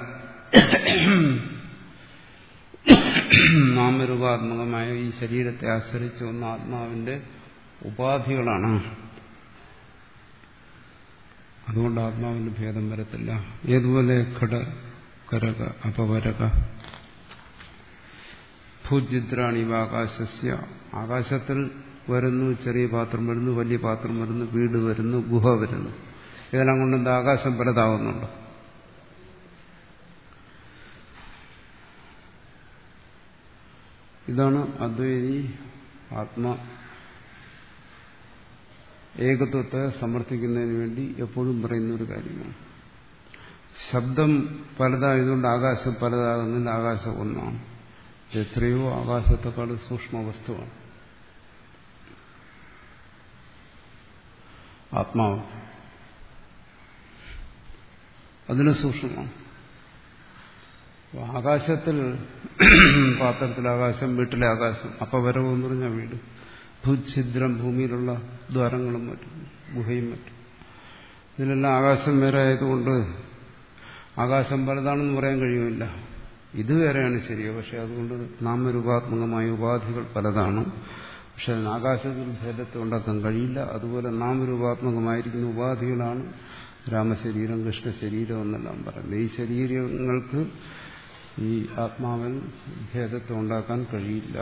നാമരൂപാത്മകമായ ഈ ശരീരത്തെ ആശ്രയിച്ച് വന്ന ആത്മാവിന്റെ ഉപാധികളാണ്. അതുകൊണ്ട് ആത്മാവിന് ഭേദം വരത്തില്ല. ഏതുപോലെ ഘട, കരക, അപവരക, ഭൂജിദ്രാണി ആകാശസ്യ. ആകാശത്തിൽ വരുന്നു, ചെറിയ പാത്രം വരുന്നു, വലിയ പാത്രം വരുന്നു, വീട് വരുന്നു, ഗുഹ വരുന്നു. ഇതെല്ലാം കൊണ്ടെന്താ ആകാശം പലതാകുന്നുണ്ട്. ഇതാണ് അദ്വൈതി ആത്മ ഏകത്വത്തെ സമർത്ഥിക്കുന്നതിന് വേണ്ടി എപ്പോഴും പറയുന്ന ഒരു കാര്യമാണ്. ശബ്ദം പലതായതുകൊണ്ട് ആകാശം പലതാകുന്നതിൽ ആകാശം ഒന്നാണ്. എത്രയോ ആകാശത്തെക്കാൾ സൂക്ഷ്മ വസ്തുവാണ് ആത്മാവ്. അതിന് സൂക്ഷ്മമാണ്. ആകാശത്തിൽ പാത്രത്തിലെ ആകാശം, വീട്ടിലെ ആകാശം, അപവരവ് എന്ന് പറഞ്ഞാൽ വീട്, ഭൂഛിദ്രം, ഭൂമിയിലുള്ള ദ്വാരങ്ങളും മറ്റും ഗുഹയും മറ്റും, ഇതിലെല്ലാം ആകാശം വേറെ ആയതുകൊണ്ട് ആകാശം പലതാണെന്ന് പറയാൻ കഴിയുമില്ല. ഇത് വേറെയാണ് ശരിയോ, പക്ഷെ അതുകൊണ്ട് നാമരൂപാത്മകമായ ഉപാധികൾ പലതാണ്. പക്ഷെ അതിന് ആകാശത്തിൽ ഭേദത്തെ ഉണ്ടാക്കാൻ കഴിയില്ല. അതുപോലെ നാമരൂപാത്മകമായിരിക്കുന്ന ഉപാധികളാണ് രാമശരീരം, കൃഷ്ണശരീരം എന്നെല്ലാം പറയുന്നത്. ഈ ശരീരങ്ങൾക്ക് ഈ ആത്മാവിൽ ഭേദത്തെ ഉണ്ടാക്കാൻ കഴിയില്ല.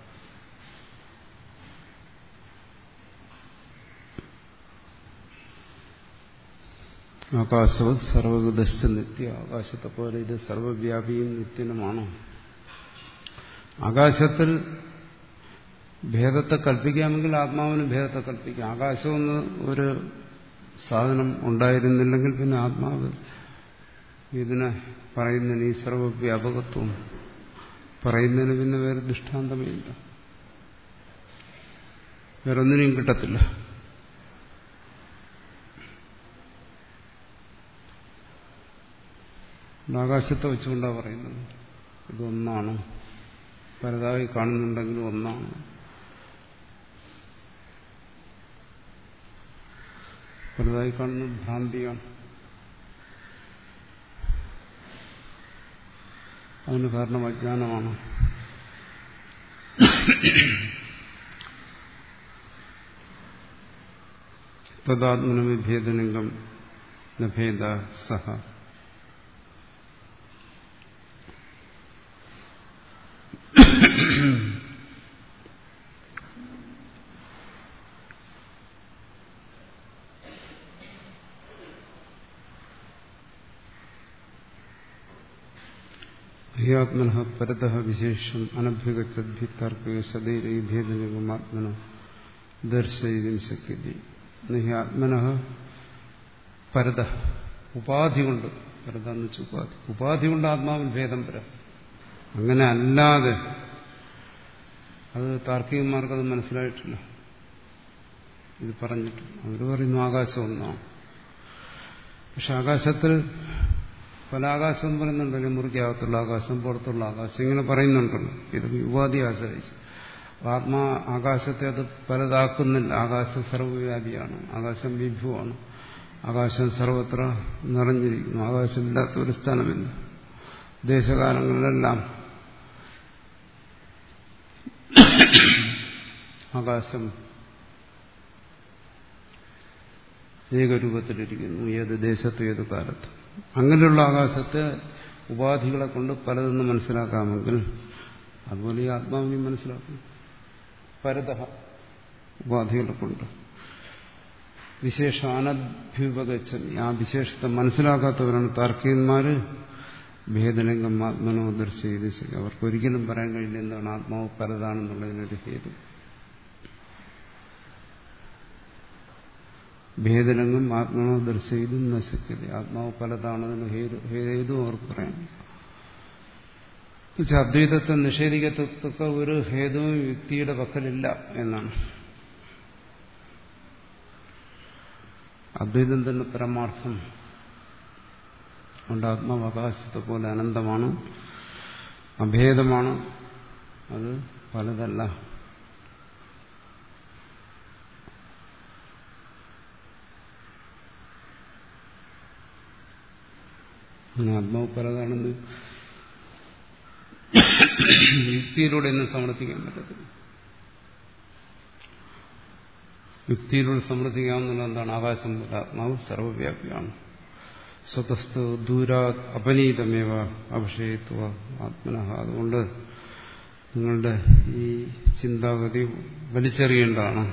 ആകാശവത് സർവഗതശ്ച നിത്യ, ആകാശത്തെ പോലെ ഇത് സർവവ്യാപിയും നിത്യനുമാണ്. ആകാശത്തിൽ ഭേദത്തെ കൽപ്പിക്കാമെങ്കിൽ ആത്മാവിന് ഭേദത്തെ കൽപ്പിക്കാം. ആകാശമെന്ന് ഒരു സാധനം ഉണ്ടായിരുന്നില്ലെങ്കിൽ പിന്നെ ആത്മാവ് ഇതിനെ പറയുന്നതിന്, ഈ സർവവ്യാപകത്വം പറയുന്നതിന് പിന്നെ വേറെ ദൃഷ്ടാന്തമേ ഇല്ല, വേറൊന്നിനെയും കിട്ടത്തില്ല. ആകാശത്തെ വെച്ചുകൊണ്ടാണ് പറയുന്നത് ഇതൊന്നാണ്, പലതായി കാണുന്നുണ്ടെങ്കിലും ഒന്നാണ്. പലതായി കാണുന്നത് ഭ്രാന്തിയാണ്. അതിന് കാരണം അജ്ഞാനമാണ്. തദാത്മന വിഭേദലിംഗം നഭേദ സഹ. ഹ്യാത്മനഃ പരതഃ വിശേഷം അനഭ്യുഗച്ഛദ്ഭിത്തർക്കേ സദൈരൈ ഭേദനിഗമാത്മനഃ ദർശയിതും ശക്യതേ. ഹ്യാത്മനഃ പരതഃ, ഉപാധി കൊണ്ട്, പരത എന്ന് വെച്ചാൽ ഉപാധി, ഉപാധി കൊണ്ട് ആത്മാവിൽ ഭേദം വരാം. അങ്ങനെ അല്ലാതെ അത് താർക്കികന്മാർക്കത് മനസ്സിലായിട്ടില്ല. ഇത് പറഞ്ഞിട്ട് അവർ പറയുന്നു ആകാശം ഒന്നാണ്. പക്ഷെ ആകാശത്തിൽ പല ആകാശം എന്ന് പറയുന്നുണ്ടല്ലോ, മുറിക്കകത്തുള്ള ആകാശം, പുറത്തുള്ള ആകാശം, ഇങ്ങനെ പറയുന്നുണ്ടല്ലോ. ഇത് ഉപാധി ആശ്രയിച്ച് ആത്മാ ആകാശത്തെ അത് പലതാക്കുന്നില്ല. ആകാശം സർവ്വവ്യാപിയാണ്, ആകാശം വിഭുവാണ്, ആകാശം സർവത്ര നിറഞ്ഞിരിക്കുന്നു, ആകാശമില്ലാത്ത ഒരു സ്ഥലമില്ല. ദേശകാലങ്ങളിലെല്ലാം ആകാശം ഏകരൂപത്തിലിരിക്കുന്നു, ഏത് ദേശത്തും ഏത് കാലത്തും. അങ്ങനെയുള്ള ആകാശത്തെ ഉപാധികളെ കൊണ്ട് പലതെന്ന് മനസ്സിലാക്കാമെങ്കിൽ അതുപോലെ ഈ ആത്മാവിനെയും മനസ്സിലാക്കും. പരതഃ, ഉപാധികളെ കൊണ്ട്. വിശേഷാനഭ്യുപഗച്ഛൻ, ആ വിശേഷത്തെ മനസ്സിലാക്കാത്തവരാണ് താർക്കികന്മാര്. ഭേദലിംഗം ആത്മനോ ദർശയത്, അവർക്കൊരിക്കലും പറയാൻ കഴിയില്ല എന്താണ് ആത്മാവ് പലതാണെന്നുള്ളതിനൊരു ഹേതു. ഭേദലിംഗം ആത്മനോ ദർശയിതും നശിക്കരുത്, ആത്മാവ് പലതാണെന്ന് ഹേതു അവർക്ക് പറയാം. പക്ഷെ അദ്വൈതത്തെ നിഷേധിക്കത്തക്ക ഒരു ഹേതുവും യുക്തിയുടെ പക്കലില്ല എന്നാണ്. അദ്വൈതം തന്നെ പരമാർത്ഥം. അതുകൊണ്ട് ആത്മാവ് ആകാശത്തെ പോലെ അനന്തമാണ്, അഭേദമാണ്, അത് പലതല്ല. അങ്ങനെ ആത്മാവ് പലതാണെന്ന് യുക്തിയിലൂടെ ഒന്നും സമർത്ഥിക്കാൻ പറ്റത്തില്ല. യുക്തിയിലൂടെ സമർത്ഥിക്കാവുന്ന എന്താണ്? ആകാശം പോലെ ആത്മാവ് സർവവ്യാപിയാണ്. സ്വതസ്ഥ ദൂരാ അപനീതമേവ അഭിഷേയത്വ ആത്മനഃ. അതുകൊണ്ട് നിങ്ങളുടെ ഈ ചിന്താഗതി വലിച്ചെറിയേണ്ടതാണ്,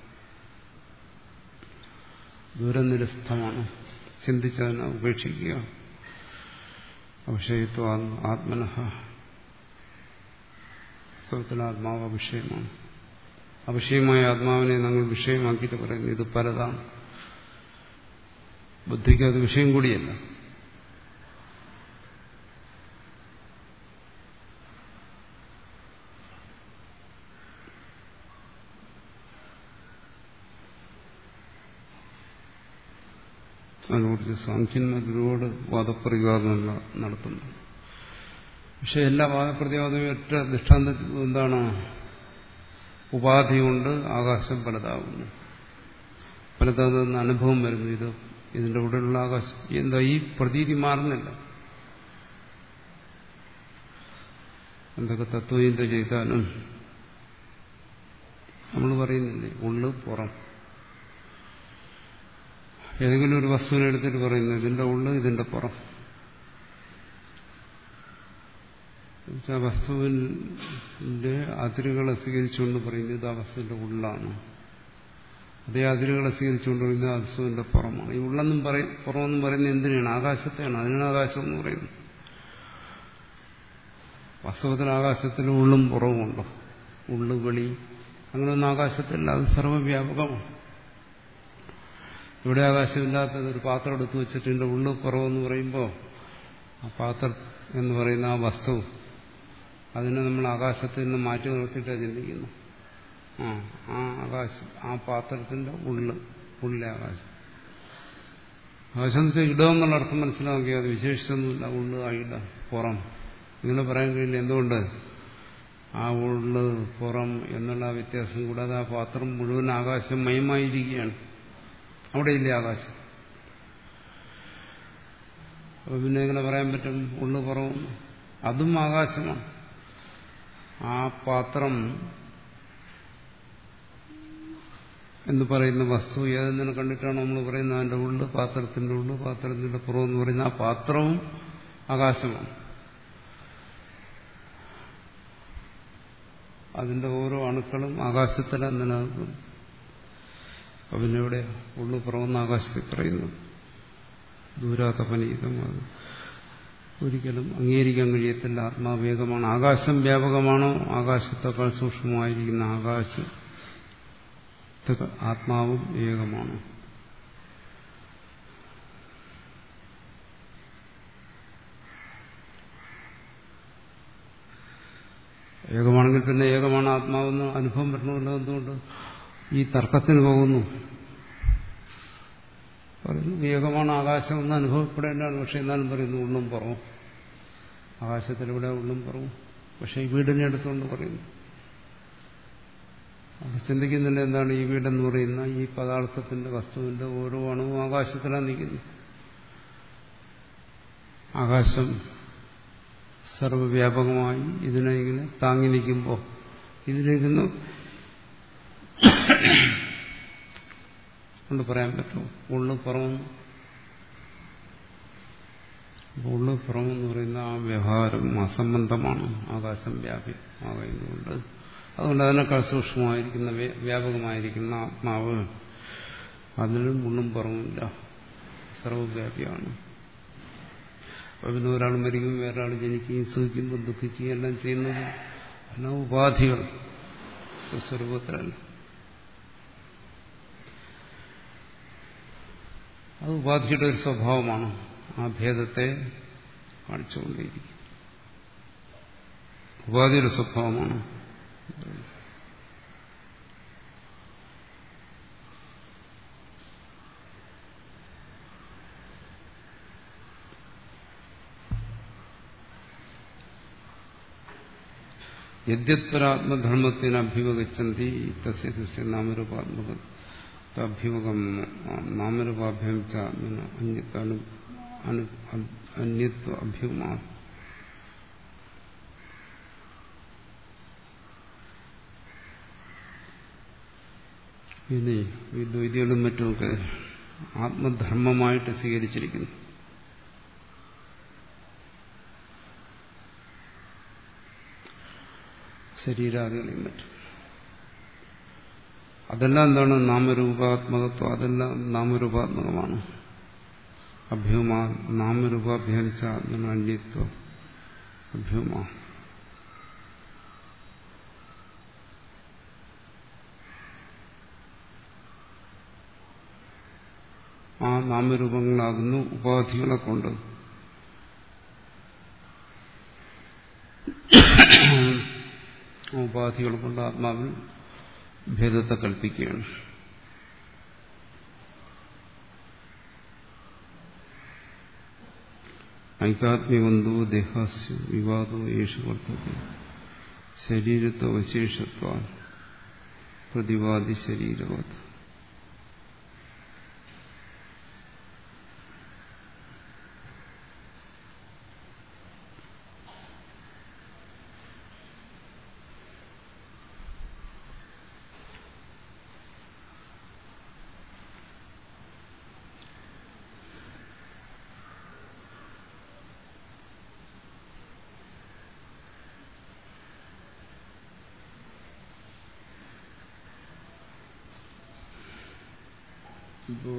ദൂരനിരസ്ഥമാണ്, ചിന്തിച്ചതിനെ ഉപേക്ഷിക്കുക. അഭിഷേയത്വ ആത്മനഃ വാസ്തവത്തിൽ ആത്മാവ് അവിഷയമാണ്. അവിഷയമായ ആത്മാവിനെ ഞങ്ങൾ വിഷയമാക്കിയിട്ട് പറയുന്നു ഇത് പലതാണ്. ബുദ്ധിക്ക് അത് വിഷയം കൂടിയല്ല. അതിനെക്കുറിച്ച് സാഖ്യന്മാരോട് വാദപ്രതിവാദം നടത്തുന്നു. പക്ഷെ എല്ലാ വാദപ്രതിവാദവും ഒറ്റ ദൃഷ്ടാന്തത്തിൽ എന്താണ്? ഉപാധി കൊണ്ട് ആകാശം പലതാകുന്നു, പലതാകുന്ന അനുഭവം വരുന്നു. ഇത് ഇതിന്റെ ഉള്ളിലുള്ള ആകാശം എന്താ ഈ പ്രതീതി മാറുന്നില്ല. എന്തൊക്കെ തത്വചിന്ത ചെയ്താലും നമ്മൾ പറയുന്നില്ലേ ഉള്ളു പുറം. ഏതെങ്കിലും ഒരു വസ്തുവിനെ എടുത്തിട്ട് പറയുന്നു ഇതിന്റെ ഉള്ളു ഇതിന്റെ പുറം. വസ്തുവിന്റെ അതിരുകളെ സ്വീകരിച്ചുകൊണ്ട് പറയുന്നത് ഇത് ആ വസ്തുവിന്റെ ഉള്ളാണ്. അതേ അതിരുകളെ സ്വീകരിച്ചുകൊണ്ട് പറയുന്നത് ആ വസ്തുവിന്റെ പുറമാണ്. ഈ ഉള്ളെന്നും പറയും പുറമെന്നും പറയുന്നത് എന്തിനാണ്? ആകാശത്തെയാണ്. അതിനാണ് ആകാശം എന്ന് പറയുന്നത്. വാസ്തവത്തിൽ ആകാശത്തിൽ ഉള്ളും പുറവുമുണ്ടോ? ഉള്ളു വെളി അങ്ങനെയൊന്നും ആകാശത്തില്ല. അത് സർവ്വവ്യാപകമാണ്. ഇവിടെ ആകാശമില്ലാത്തത് ഒരു പാത്രം എടുത്തു വെച്ചിട്ട് ഇതിന്റെ ഉള്ളു പുറവെന്ന് പറയുമ്പോൾ ആ പാത്രം എന്ന് പറയുന്ന ആ വസ്തു അതിനെ നമ്മൾ ആകാശത്തിൽ നിന്ന് മാറ്റി നിർത്തിയിട്ടാണ് ചിന്തിക്കുന്നു. ആ ആ ആകാശം ആ പാത്രത്തിന്റെ ഉള്ള് ഉള്ളിലെ ആകാശം. ആകാശം എന്ന് വെച്ചാൽ ഇടമെന്നുള്ള അർത്ഥം മനസ്സിലാക്കിയാൽ അത് വിശേഷിച്ചൊന്നുമില്ല. ഉള്ള് ആ ഇട പുറം ഇങ്ങനെ പറയാൻ കഴിയില്ല. എന്തുകൊണ്ട്? ആ ഉള്ള് പുറം എന്നുള്ള വ്യത്യാസം കൂടാതെ ആ പാത്രം മുഴുവൻ ആകാശം മയമായിരിക്കുകയാണ്. അവിടെ ഇല്ലേ ആകാശം? അപ്പൊ പിന്നെ എങ്ങനെ പറയാൻ പറ്റും ഉള്ളു പുറവും? അതും ആകാശമാണ്. ആ പാത്രം എന്ന് പറയുന്ന വസ്തു ഏതെന്നെ കണ്ടിട്ടാണ് നമ്മൾ പറയുന്നത് അതിന്റെ ഉള്ളു പാത്രത്തിന്റെ ഉള്ളു പാത്രത്തിന്റെ പുറം എന്ന് പറയുന്ന ആ പാത്രവും ആകാശമാണ്. അതിന്റെ ഓരോ അണുക്കളും ആകാശത്തിലാണ് നിലനിൽക്കുന്നത്. അപ്പൊ പിന്നെ ഇവിടെ ഉള്ളു പുറമെന്ന് ആകാശത്തിൽ പറയുന്നു. ദൂരാതപനീതം അത് ഒരിക്കലും അംഗീകരിക്കാൻ കഴിയത്തില്ല. ആത്മാവേകമാണ്. ആകാശം വ്യാപകമാണോ? ആകാശത്തേക്കാൾ സൂക്ഷ്മമായിരിക്കുന്ന ആകാശം ആത്മാവും ഏകമാണ്. ഏകമാണെങ്കിൽ പിന്നെ ഏകമാണ് ആത്മാവെന്ന് അനുഭവം വരണമല്ലോ. എന്തുകൊണ്ട് ഈ തർക്കത്തിന് പോകുന്നു? പറയുന്നു ഏകമാണ് ആകാശം എന്ന് അനുഭവപ്പെടേണ്ടതാണ്. പക്ഷെ എന്നാലും പറയുന്നു ഉള്ളും പുറവും. ആകാശത്തിലൂടെ ഉള്ളും പുറവും. പക്ഷെ ഈ വീടിനെ എടുത്തുകൊണ്ട് പറയുന്നു. അത് ചിന്തിക്കുന്നില്ല എന്താണ് ഈ വീടെന്ന് പറയുന്ന ഈ പദാർത്ഥത്തിന്റെ വസ്തുവിന്റെ ഓരോ അണുവും ആകാശത്തിലാണ് നിൽക്കുന്നത്. ആകാശം സർവ്വവ്യാപകമായി ഇതിനെ ഇങ്ങനെ താങ്ങി നിൽക്കുമ്പോൾ ഇതിലിരുന്ന് കൊണ്ട് പറയാൻ പറ്റും ഉള്ളു പുറമെന്ന്. ഉള്ളു പുറമെന്ന് പറയുന്ന ആ വ്യവഹാരം അസംബന്ധമാണ്. ആകാശം വ്യാപ്യമാകുന്നതുകൊണ്ട് അതുകൊണ്ട് അതിനേക്കാൾ സൂക്ഷ്മമായിരിക്കുന്ന വ്യാപകമായിരിക്കുന്ന ആത്മാവ് അതിനും ഉള്ളും പുറമില്ല, സർവ്വവ്യാപിയാണ്. അപ്പൊ പിന്നെ ഒരാൾ മരിക്കും, വേറൊരാൾ ജനിക്കുകയും സുഖിക്കുമ്പോൾ ദുഃഖിക്കുകയും എല്ലാം ചെയ്യുന്നത് എല്ലാം ഉപാധികൾ സ്വസ്വരൂപത്തിലല്ല. അത് ഉപാധിയുടെ ഒരു സ്വഭാവമാണ്. ആ ഭേദത്തെ കാണിച്ചുകൊണ്ടേയിരിക്കും. ഉപാധിയുടെ സ്വഭാവമാണ്. യദ്യത്പരാത്മധർമ്മത്തിന് അഭ്യുപഗച്ഛന്തി തസ്യ തസ്യ നാമരൂപാത്മക അഭ്യുപകം നാമരൂപാഭ്യം ച അന്യത്വ അഭ്യുമാ. ഇനി ഈ ദ്വൈതികളും മറ്റുമൊക്കെ ആത്മധർമ്മമായിട്ട് സ്വീകരിച്ചിരിക്കുന്നു. ശരീരാദികളെയും മറ്റും അതെല്ലാം എന്താണ്? നാമരൂപാത്മകത്വം. അതെല്ലാം നാമരൂപാത്മകമാണ്. അഭ്യൂമാ നാമരൂപാഭ്യംച്ച അന്യത്വം അഭ്യൂമാ. ആ നാമരൂപങ്ങളാകുന്നു ഉപാധികളെ കൊണ്ട്. ഉപാധികൾ കൊണ്ട് ആത്മാവിൽ ഭേദത്തെ കൽപ്പിക്കുകയാണ്. ഐകാത്മ്യവന്തോ ദേഹാസ്യ വിവാദോ യേശു വർത്തത്തെ ശരീരത്വ അവശേഷത്വ പ്രതിവാദി ശരീരവത്. ഇപ്പോ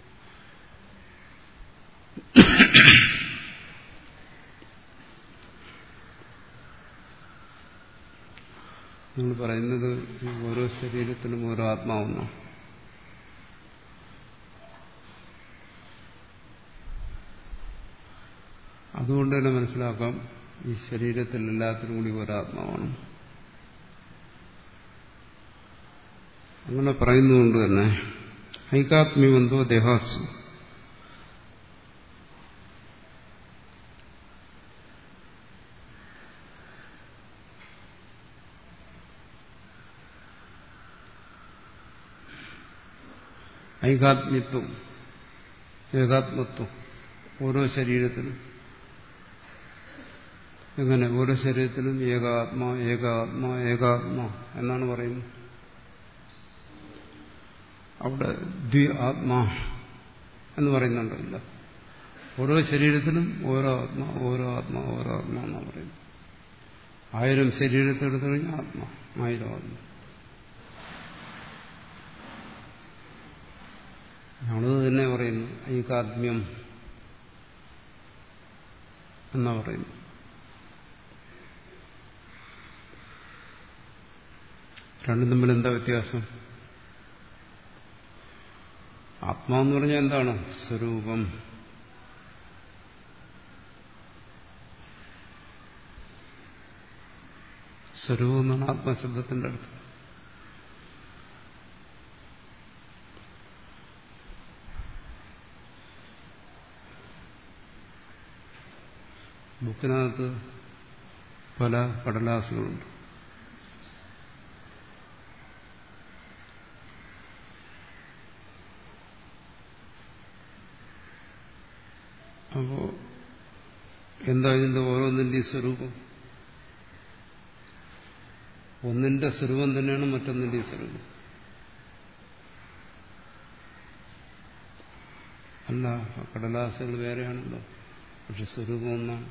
നിങ്ങൾ പറയുന്നത് ഓരോ ശരീരത്തിനും ഓരോ ആത്മാവെന്നാണ്. അതുകൊണ്ട് തന്നെ മനസ്സിലാക്കാം ഈ ശരീരത്തിൽ എല്ലാത്തിനും കൂടി ഒരാത്മാവാണ്. അങ്ങനെ പറയുന്നതുകൊണ്ട് തന്നെ ഐകാത്മ്യവന്തോ ദേഹാസു ഐകാത്മ്യത്വം ഏകാത്മത്വം ഓരോ ശരീരത്തിലും എങ്ങനെ ഓരോ ശരീരത്തിലും ഏകാത്മാ ഏകാത്മാ ഏകാത്മാ എന്നാണ് പറയുന്നത്. അവിടെ ദ്വി ആത്മാ എന്ന് പറയുന്നുണ്ടല്ല. ഓരോ ശരീരത്തിലും ഓരോ ആത്മാ ഓരോ ആത്മാ ഓരോ ആത്മാ എന്നാണ് പറയുന്നത്. ആയിരം ശരീരത്തെടുത്തു കഴിഞ്ഞാൽ ആത്മാ ആയിരം ആത്മാ. ഞങ്ങളത് തന്നെ പറയുന്നു ഐകാത്മ്യം എന്നാ പറയുന്നു. രണ്ടും തമ്മിൽ എന്താ വ്യത്യാസം? ആത്മാവെന്ന് പറഞ്ഞാൽ എന്താണ്? സ്വരൂപം. സ്വരൂപം എന്നാണ് ആത്മശബ്ദത്തിന്റെ അടുത്ത്. ബുക്കിനകത്ത് പല കടലാസുകളുണ്ട്. അപ്പോ എന്താ ഇതിന്റെ ഓരോന്നിന്റെ സ്വരൂപം? ഒന്നിന്റെ സ്വരൂപം തന്നെയാണ് മറ്റൊന്നിന്റെ സ്വരൂപം. അല്ല, കടലാസുകൾ വേറെയാണല്ലോ, പക്ഷെ സ്വരൂപം ഒന്നാണ്.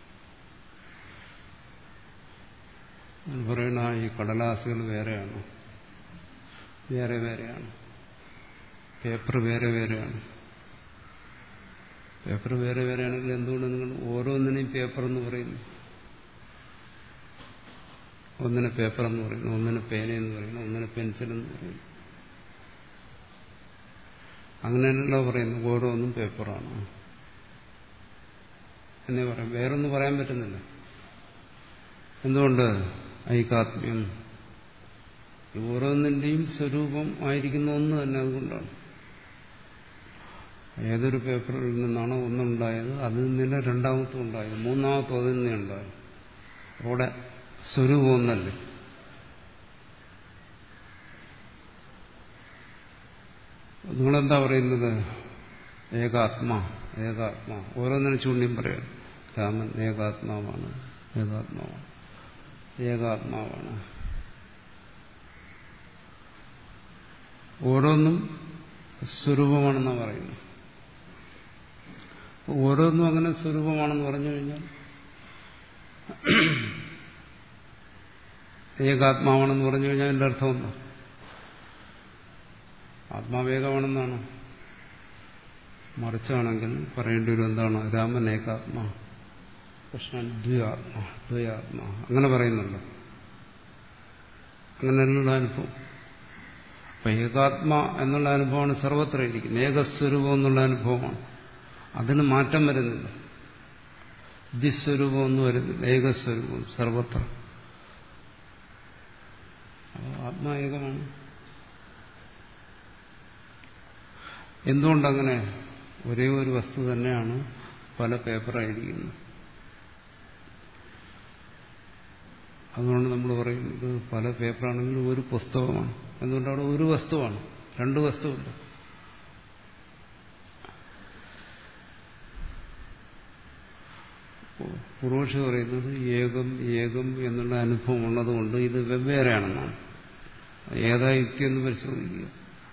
പറയണ ഈ കടലാസുകൾ വേറെയാണോ? വേറെ വേറെയാണ്. പേപ്പർ വേറെ വേറെയാണ്. പേപ്പർ വേറെ വേറെയാണെങ്കിൽ എന്തുകൊണ്ട് നിങ്ങൾ ഓരോന്നിനെയും പേപ്പർ എന്ന് പറയുന്നു? ഒന്നിനെ പേപ്പർ എന്ന് പറയുന്നു, ഒന്നിനെ പേനയെന്ന് പറയുന്നു, ഒന്നിനെ പെൻസിൽ എന്ന് പറയുന്നു. അങ്ങനെയല്ലോ പറയുന്നു. ഓരോന്നും പേപ്പറാണ് എന്നേ പറയാം. വേറൊന്നും പറയാൻ പറ്റുന്നില്ല. എന്തുകൊണ്ട്? ഐകാത്മ്യം. ഓരോന്നിന്റെയും സ്വരൂപം ആയിരിക്കുന്ന ഒന്ന് തന്നെ. അതുകൊണ്ടാണ് ഏതൊരു പേപ്പറിൽ നിന്നാണോ ഒന്നുണ്ടായത് അതിൽ നിന്ന് രണ്ടാമത്തും ഉണ്ടായത്, മൂന്നാമത്തും അതിൽ നിന്നേ ഉണ്ടായത്. അവിടെ സ്വരൂപം ഒന്നല്ലേ. നിങ്ങളെന്താ പറയുന്നത്? ഏകാത്മാ ഏകാത്മാ. ഓരോന്നിനും ചൂണ്ടിയും പറയാം. രാമൻ ഏകാത്മാവാണ്, ഏകാത്മാവാണ്, ഏകാത്മാവാണ്. ഓരോന്നും സ്വരൂപമാണെന്നാണ് പറയുന്നത്. ഓരോന്നും അങ്ങനെ സ്വരൂപമാണെന്ന് പറഞ്ഞു കഴിഞ്ഞാൽ ഏകാത്മാവാണെന്ന് പറഞ്ഞു കഴിഞ്ഞാൽ അതിന്റെ അർത്ഥം എന്താ? ആത്മാവേകമാണെന്നാണ്. മറിച്ചാണെങ്കിൽ പറയേണ്ടി വരും എന്താണ്? രാമൻ ഏകാത്മാ, കൃഷ്ണൻ ദ്വയാത്മാ ദ്വയാത്മാ അങ്ങനെ പറയുന്നുണ്ട്. അങ്ങനെയുള്ള അനുഭവം. അപ്പൊ ഏകാത്മ എന്നുള്ള അനുഭവമാണ് സർവത്ര ഇരിക്കുന്നത്. ഏകസ്വരൂപം എന്നുള്ള അനുഭവമാണ്. അതിന് മാറ്റം വരുന്നില്ല. ദ്വിസ്വരൂപം ഒന്നും വരുന്നില്ല. ഏകസ്വരൂപം സർവത്ര. ആത്മാ ഏകമാണ്. എന്തുകൊണ്ടങ്ങനെ? ഒരേ ഒരു വസ്തു തന്നെയാണ് പല പേപ്പറായിരിക്കുന്നത്. അതുകൊണ്ട് നമ്മൾ പറയും ഇത് പല പേപ്പറാണെങ്കിലും ഒരു പുസ്തകമാണ്. എന്തുകൊണ്ട് അവിടെ ഒരു വസ്തുവാണ്, രണ്ട് വസ്തുവില്ല. പൂർവക്ഷി പറയുന്നത് ഏകം ഏകം എന്നുള്ള അനുഭവം ഉള്ളതുകൊണ്ട് ഇത് വെവ്വേറെയാണെന്നാണ്. ഏതാ യുക്തി എന്ന് പരിശോധിക്കുക.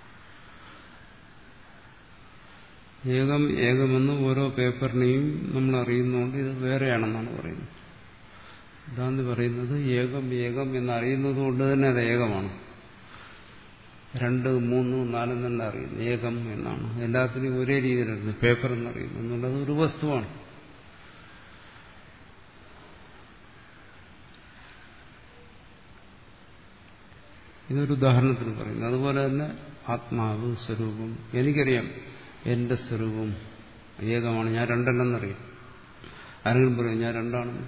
ഏകം ഏകമെന്ന് ഓരോ പേപ്പറിനെയും നമ്മൾ അറിയുന്നതുകൊണ്ട് ഇത് വേറെയാണെന്നാണ് പറയുന്നത്. സിദ്ധാന്തി പറയുന്നത് ഏകം ഏകം എന്നറിയുന്നത് കൊണ്ട് തന്നെ അത് ഏകമാണ്. രണ്ട് മൂന്ന് നാലും തന്നെ അറിയുന്നു ഏകം എന്നാണ്. എല്ലാത്തിനും ഒരേ രീതിയിലായിരുന്നു പേപ്പർ എന്നറിയുന്നു എന്നുള്ളത് ഒരു വസ്തുവാണ്. ഇതൊരു ഉദാഹരണത്തിന് പറയുന്നു. അതുപോലെ തന്നെ ആത്മാവ് സ്വരൂപം. എനിക്കറിയാം എന്റെ സ്വരൂപം ഏകമാണ്, ഞാൻ രണ്ടല്ലെന്നറിയാം. ആരെങ്കിലും പറയും ഞാൻ രണ്ടാണെന്ന്?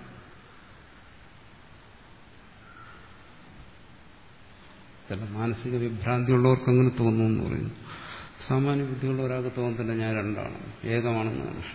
ചില മാനസിക വിഭ്രാന്തിയുള്ളവർക്ക് അങ്ങനെ തോന്നുമെന്ന് പറയുന്നു. സാമാന്യ ബുദ്ധിയുള്ള ഒരാൾക്ക് തോന്നത്തില്ല ഞാൻ രണ്ടാണ്, ഏകമാണെന്ന്.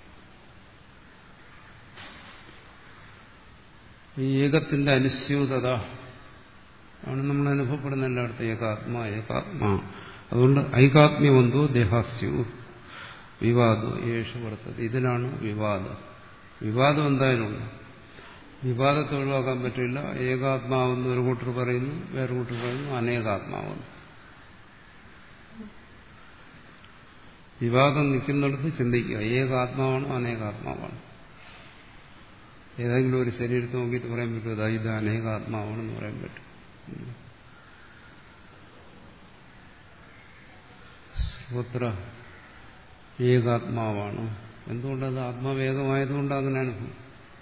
ഈ ഏകത്തിന്റെ അനുസ്യൂതത ആണ് നമ്മൾ അനുഭവപ്പെടുന്ന എല്ലായിടത്തും. ഏകാത്മാ ഏകാത്മാ. അതുകൊണ്ട് ഐകാത്മ്യമെന്തോ ദേഹാസ്യു വിവാദോ യേശു വർത്തത്. ഇതിലാണ് വിവാദം. വിവാദം എന്തായാലും ഉണ്ട്. വിവാദത്തെ ഒഴിവാക്കാൻ പറ്റില്ല. ഏകാത്മാവെന്ന് ഒരു കൂട്ടർ പറയുന്നു, വേറെ കൂട്ടർ പറയുന്നു അനേകാത്മാവെന്ന്. വിവാദം നിൽക്കുന്നിടത്ത് ചിന്തിക്കുക ഏകാത്മാവാണോ അനേകാത്മാവാണോ. ഏതെങ്കിലും ഒരു ശരീരത്തെ നോക്കിയിട്ട് പറയാൻ പറ്റുമോ ഇത് അനേകാത്മാവാണെന്ന് പറയാൻ പറ്റും? സർവത്ര ഏകാത്മാവാണ്. എന്തുകൊണ്ടത് ആത്മാവേകമായതുകൊണ്ട് അങ്ങനെ അനുഭവം.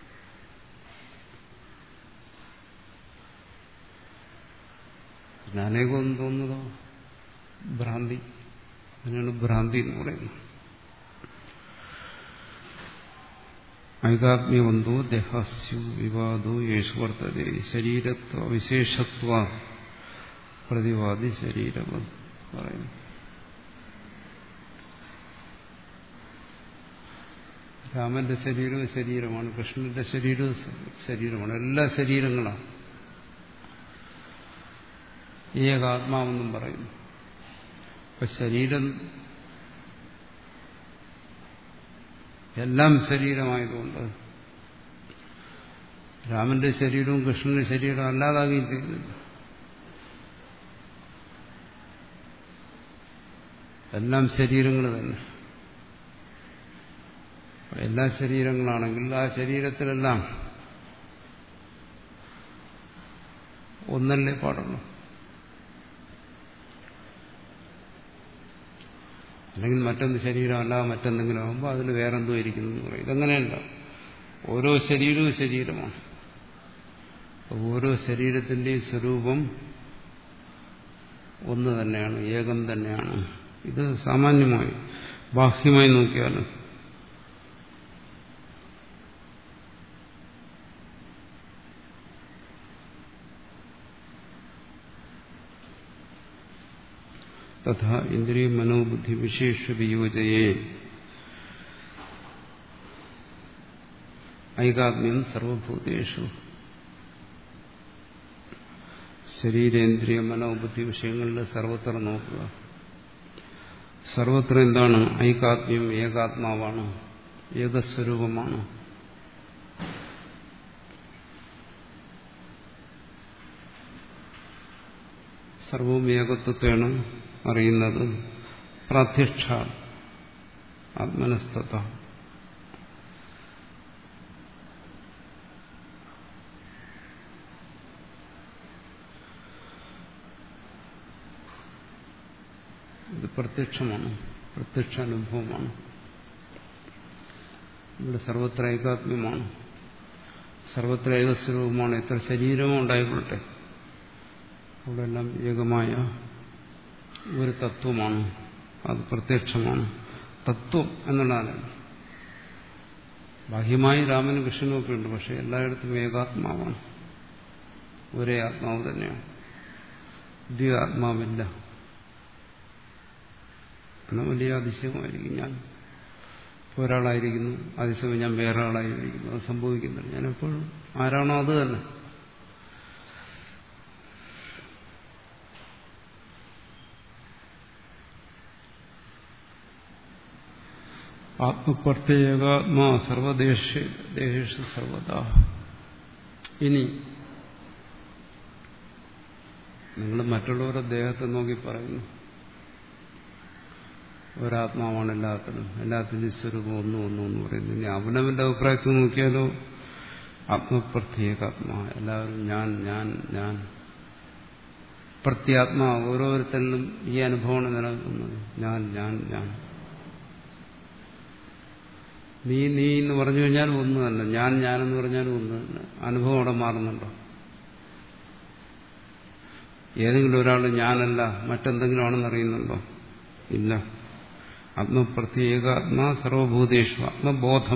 പിന്നെ അനേകമെന്ന് തോന്നുന്നതോ ഭ്രാന്തി. അതിനാണ് ഭ്രാന്തി എന്ന് പറയുന്നത്. ഐകാത്മ്യവന്തോ ദേഹാസ്യു വിവാദോ യേശു വർത്തതേ. ശരീരത്വ വിശേഷത്വ പ്രതിവാദി ശരീരവത് പറയുന്നു. രാമന്റെ ശരീരവും ശരീരമാണ്, കൃഷ്ണന്റെ ശരീരവും ശരീരമാണ്, എല്ലാ ശരീരങ്ങളാണ്. ഏകാത്മാവെന്നും പറയുന്നു. അപ്പൊ ശരീരം എല്ലാം ശരീരമായതുകൊണ്ട് രാമന്റെ ശരീരവും കൃഷ്ണന്റെ ശരീരവും അല്ലാതാകുകയും ചെയ്യുന്നില്ല. എല്ലാം ശരീരങ്ങൾ തന്നെ. എല്ലാ ശരീരങ്ങളാണെങ്കിൽ ആ ശരീരത്തിലെല്ലാം ഒന്നല്ലേ പാടുള്ളൂ. അല്ലെങ്കിൽ മറ്റൊന്ന് ശരീരമല്ല മറ്റെന്തെങ്കിലും ആകുമ്പോൾ അതിൽ വേറെന്തോ ഇരിക്കുന്നു എന്ന് പറയും. ഇതങ്ങനെയല്ല. ഓരോ ശരീരവും ശരീരമാണ്. ഓരോ ശരീരത്തിന്റെയും സ്വരൂപം ഒന്ന് തന്നെയാണ്, ഏകം തന്നെയാണ്. ഇത് സാമാന്യമായി ബാഹ്യമായി നോക്കിയാലും തഥാ ഇന്ദ്രിയ മനോബുദ്ധി വിശേഷ വിയോജയെ ഐകാത്മ്യം സർവഭൂതേഷു. ശരീരേന്ദ്രിയ മനോബുദ്ധി വിഷയങ്ങളിൽ സർവത്ര നോക്കുക. സർവത്ര എന്താണ്? ഐകാത്മ്യം ഏകാത്മാവാണ്, ഏകസ്വരൂപമാണ്. സർവവും ഏകത്വത്തെയാണ് അറിയുന്നത്. പ്രാത്യക്ഷ ആത്മനസ്തത. ഇത് പ്രത്യക്ഷമാണ്, പ്രത്യക്ഷ അനുഭവമാണ്. ഇവിടെ സർവത്ര ഏകാത്മ്യമാണ്, സർവത്ര ഏകസ്വരൂപമാണ്. എത്ര ശരീരവും ഉണ്ടായിക്കൊള്ളട്ടെ, അവിടെ എല്ലാം ഏകമായ ഒരു തത്വമാണ്, അത് പ്രത്യക്ഷമാണ്. തത്വം എന്നുള്ളതാണ്. ബാഹ്യമായി രാമനും കൃഷ്ണനും ഒക്കെ ഉണ്ട്, പക്ഷെ എല്ലായിടത്തും ഏകാത്മാവാണ്, ഒരേ ആത്മാവ് തന്നെയാണ്. ദ്വി ആത്മാവില്ല. എന്നാൽ വലിയ അതിശയമായിരിക്കും. ഞാൻ ഇപ്പോൾ ഒരാളായിരിക്കുന്നു, അതിശയം ഞാൻ വേറെ ആളായിരിക്കുന്നു, അത് സംഭവിക്കുന്നില്ല. ഞാൻ എപ്പോഴും ആരാണോ അത് തന്നെ. ആത്മപ്രത്യേകാത്മാ സർവദേശു സർവദാ. ഇനി നിങ്ങൾ മറ്റുള്ളവരുടെ ദേഹത്തെ നോക്കി പറയുന്നു ഒരാത്മാവാണ് എല്ലാത്തിനും, എല്ലാത്തിനും സ്വരൂപം ഒന്നും ഒന്നും എന്ന് പറയുന്നു. ഇനി അവനവന്റെ അഭിപ്രായത്തിൽ നോക്കിയാലോ ആത്മപ്രത്യേകാത്മാ, എല്ലാവരും ഞാൻ ഞാൻ ഞാൻ. പ്രത്യാത്മാ, ഓരോരുത്തരിലും ഈ അനുഭവമാണ് നിലനിൽക്കുന്നത്. ഞാൻ ഞാൻ ഞാൻ. നീ നീ എന്ന് പറഞ്ഞു കഴിഞ്ഞാൽ ഒന്ന് തന്നെ, ഞാൻ ഞാനെന്ന് പറഞ്ഞാലും ഒന്ന് തന്നെ. അനുഭവം അവിടെ മാറുന്നുണ്ടോ? ഏതെങ്കിലും ഒരാൾ ഞാനല്ല മറ്റെന്തെങ്കിലും ആണെന്ന് അറിയുന്നുണ്ടോ? ഇല്ല. ആത്മപ്രത്യേകാത്മാ സർവഭൂതേഷു. ആത്മബോധം,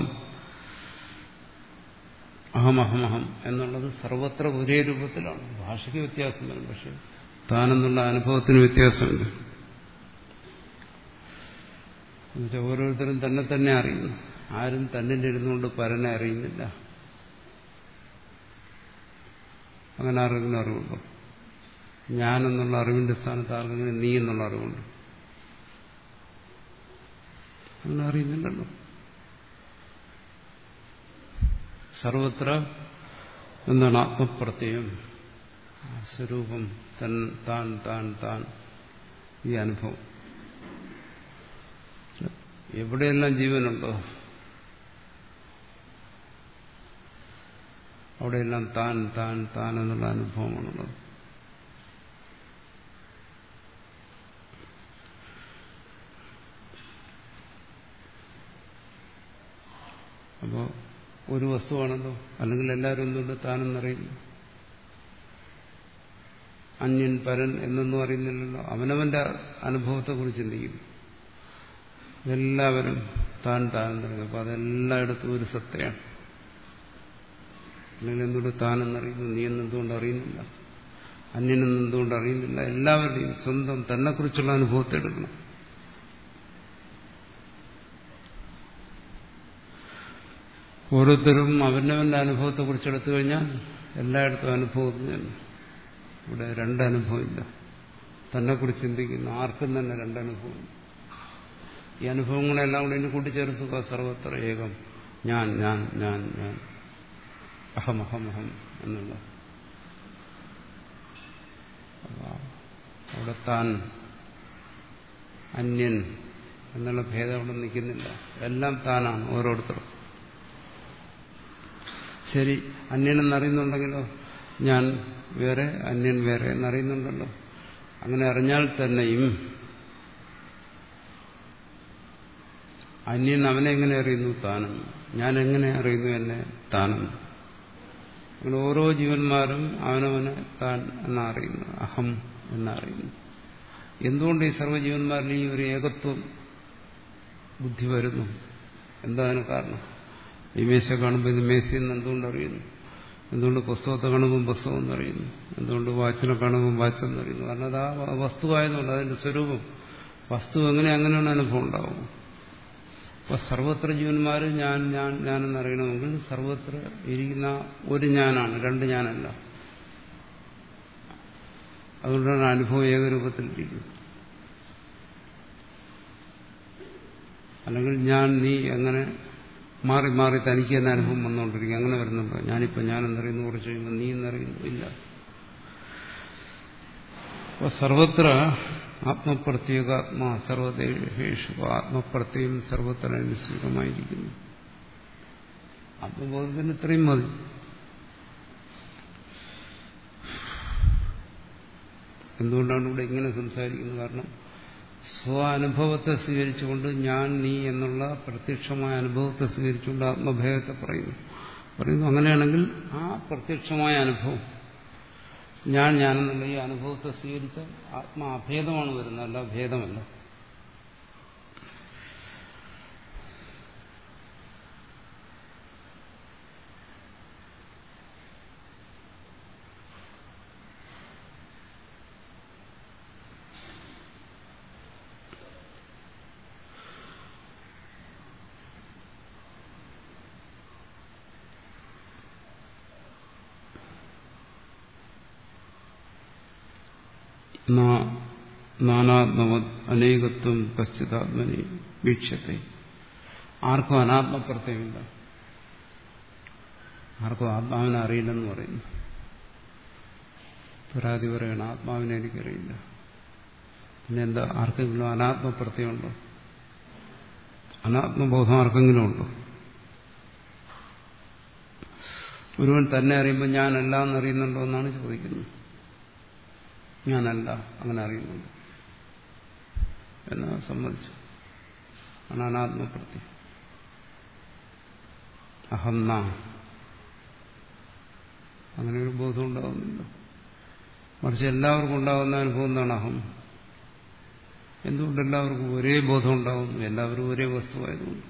അഹമഹമഹം എന്നുള്ളത് സർവത്ര ഒരേ രൂപത്തിലാണ്. ഭാഷയ്ക്ക് വ്യത്യാസം വരും, പക്ഷെ താനെന്നുള്ള അനുഭവത്തിന് വ്യത്യാസമുണ്ട്. എന്നുവെച്ചാൽ ഓരോരുത്തരും തന്നെ തന്നെ അറിയുന്നു. ആരും തന്നിൽ ഇരുന്നുകൊണ്ട് പരനെ അറിയുന്നില്ല. അങ്ങനെ ആർക്കെങ്കിലും അറിവുണ്ടോ? ഞാനെന്നുള്ള അറിവിന്റെ സ്ഥാനത്ത് ആർക്കെങ്കിലും നീ എന്നുള്ള അറിവുണ്ട്? അങ്ങനെ അറിയുന്നില്ലല്ലോ. സർവത്ര എന്താണ് ആത്മപ്രത്യയം, സ്വരൂപം, താൻ താൻ താൻ, ഈ അനുഭവം. എവിടെയെല്ലാം ജീവനുണ്ടോ അവിടെയെല്ലാം താൻ താൻ താൻ എന്നുള്ള അനുഭവമാണുള്ളത്. അപ്പോ ഒരു വസ്തുവാണല്ലോ, അല്ലെങ്കിൽ എല്ലാവരും എന്തുകൊണ്ട് താനെന്നറിയുന്നു? അന്യൻ പരൻ എന്നൊന്നും അറിയുന്നില്ലല്ലോ. അവനവന്റെ അനുഭവത്തെക്കുറിച്ച് ചിന്തിക്കുന്നു. എല്ലാവരും താൻ താൻ എന്നറിയുന്നു. അപ്പൊ അതെല്ലായിടത്തും ഒരു സത്തയാണ്. അല്ലെങ്കിൽ എന്തുകൊണ്ട് താനെന്നറിയുന്നു, നീ എന്നെന്തുകൊണ്ട് അറിയുന്നില്ല, അന്യനെന്നെന്തുകൊണ്ട് അറിയുന്നില്ല? എല്ലാവരുടെയും സ്വന്തം തന്നെക്കുറിച്ചുള്ള അനുഭവത്തെ എടുക്കണം. ഓരോരുത്തരും അവനവന്റെ അനുഭവത്തെക്കുറിച്ച് എടുത്തു കഴിഞ്ഞാൽ എല്ലായിടത്തും അനുഭവത്തിൽ തന്നെ. ഇവിടെ രണ്ടനുഭവമില്ല. തന്നെക്കുറിച്ച് ചിന്തിക്കുന്ന ആർക്കും തന്നെ രണ്ടനുഭവം. ഈ അനുഭവങ്ങളെല്ലാം കൂടെ ഇനി കൂട്ടിച്ചേർത്തുക. സർവത്ര ഏകം, ഞാൻ ഞാൻ ഞാൻ ഞാൻ, അഹം അഹം അഹം എന്നുള്ള. അവിടെ താൻ അന്യൻ എന്നുള്ള ഭേദം അവിടെ നിൽക്കുന്നില്ല. എല്ലാം താനാണ് ഓരോരുത്തരും. ശരി, അന്യനെന്നറിയുന്നുണ്ടെങ്കിലോ ഞാൻ വേറെ അന്യൻ വേറെ എന്നറിയുന്നുണ്ടല്ലോ. അങ്ങനെ അറിഞ്ഞാൽ തന്നെയും അന്യൻ അവനെ എങ്ങനെ അറിയുന്നു? താനും. ഞാൻ എങ്ങനെ അറിയുന്നു എന്നെ? താനും. അങ്ങനെ ഓരോ ജീവന്മാരും അവനവനെ താൻ എന്നറിയുന്നു, അഹം എന്നറിയുന്നു. എന്തുകൊണ്ട് ഈ സർവ്വജീവന്മാരിൽ ഈ ഒരു ഏകത്വം ബുദ്ധി വരുന്നു? എന്താ അതിന് കാരണം? ഈ മേശ കാണുമ്പോൾ ഇത് മേശയെന്ന് എന്തുകൊണ്ട് അറിയുന്നു? എന്തുകൊണ്ട് പുസ്തകത്തെ കാണുമ്പോൾ പുസ്തകം എന്നറിയുന്നു? എന്തുകൊണ്ട് വാച്ചിനെ കാണുമ്പോൾ വാച്ചെന്നറിയുന്നു? കാരണം അത് ആ വസ്തുവായതുകൊണ്ട്, അതിന്റെ സ്വരൂപം. വസ്തു എങ്ങനെ അങ്ങനെയാണ് അനുഭവം ഉണ്ടാവും. അപ്പൊ സർവത്ര ജീവന്മാര് ഞാൻ ഞാൻ ഞാനെന്നറിയണമെങ്കിൽ സർവത്ര ഇരിക്കുന്ന ഒരു ഞാനാണ്, രണ്ട് ഞാനല്ല. അതുകൊണ്ടാണ് അനുഭവം ഏകരൂപത്തിലിരിക്കുന്നത്. അല്ലെങ്കിൽ ഞാൻ നീ എങ്ങനെ മാറി മാറി തനിക്ക് തന്നെ അനുഭവം വന്നുകൊണ്ടിരിക്കും. അങ്ങനെ വരുന്നുണ്ടോ? ഞാനിപ്പോൾ ഞാൻ എന്നറിയുന്നു, കുറച്ച് കഴിയുമ്പോൾ നീ എന്നറിയുന്നു, ഇല്ല. അപ്പോൾ സർവത്ര ആത്മപ്രത്യേകാത്മാ സർവദേശു. ആത്മപ്രത്യം സർവത്ര അനുസൃതമായിരിക്കുന്നു. ആത്മബോധത്തിന് ഇത്രയും മതി. എന്തുകൊണ്ടാണ് ഇവിടെ ഇങ്ങനെ സംസാരിക്കുന്നത്? കാരണം സ്വാനുഭവത്തെ സ്വീകരിച്ചുകൊണ്ട് ഞാൻ നീ എന്നുള്ള പ്രത്യക്ഷമായ അനുഭവത്തെ സ്വീകരിച്ചുകൊണ്ട് ആത്മഭേദത്തെ പറയുന്നു പറയുന്നു അങ്ങനെയാണെങ്കിൽ ആ പ്രത്യക്ഷമായ അനുഭവം ഞാൻ ഞാനെന്നുള്ള ഈ അനുഭവത്തെ സ്വീകരിച്ച ആത്മാ അഭേദമാണ് വരുന്നത്, അല്ല ഭേദമല്ല. നാനാത്മവത് അനേകത്വം കശ്ചിതാത്മനെ വീക്ഷ്യത്തെ. ആർക്കും അനാത്മപ്രത്യമില്ല, ആർക്കും ആത്മാവിനെ അറിയില്ലെന്ന് പറയുന്നു. പരാതി പറയണം, ആത്മാവിനെ എനിക്കറിയില്ല. പിന്നെ എന്താ, ആർക്കെങ്കിലും അനാത്മപ്രത്യമുണ്ടോ? അനാത്മബോധം ആർക്കെങ്കിലും ഉണ്ടോ? ഒരുവൻ തന്നെ അറിയുമ്പോൾ ഞാനല്ല എന്നറിയുന്നുണ്ടോ എന്നാണ് ചോദിക്കുന്നത്. ഞാനല്ല അങ്ങനെ അറിയുന്നുണ്ട് എന്നാ സമ്മതിച്ചു. ആണ് അനാത്മപ്രത്യം. അഹന്ന അങ്ങനെ ഒരു ബോധം ഉണ്ടാകുന്നില്ല. മറിച്ച് എല്ലാവർക്കും ഉണ്ടാകുന്ന അനുഭവം എന്താണ്? അഹം. എന്തുകൊണ്ട് എല്ലാവർക്കും ഒരേ ബോധം ഉണ്ടാകുന്നു? എല്ലാവരും ഒരേ വസ്തുവായതുകൊണ്ട്.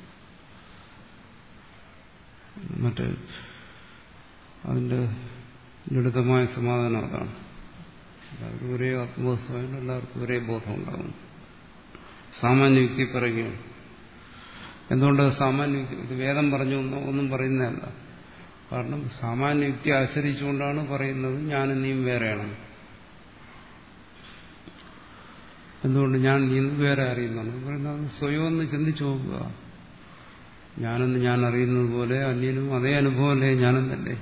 മറ്റേ അതിന്റെ ലളിതമായ സമാധാനം അതാണ്. എല്ലാവർക്കും ഒരേ ആത്മവസ്തുവായതുകൊണ്ട് എല്ലാവർക്കും ഒരേ ബോധം ഉണ്ടാകുന്നു. സാമാന്യ യുക്തി പറയുകയാണ്. എന്തുകൊണ്ട് സാമാന്യ യുക്തി? ഇത് വേദം പറഞ്ഞു ഒന്നും പറയുന്നതല്ല. കാരണം സാമാന്യ യുക്തി ആശ്രയിച്ചുകൊണ്ടാണ് പറയുന്നത് ഞാനും നീയും വേറെയാണ്. എന്തുകൊണ്ട് ഞാൻ നീ വേറെ അറിയുന്നതാണ് പറയുന്നത്? സ്വയം ഒന്ന് ചിന്തിച്ചു നോക്കുക. ഞാനെന്ന് ഞാൻ അറിയുന്നത് പോലെ അന്യനും അതേ അനുഭവമല്ലേ ഞാനെന്നല്ലേ?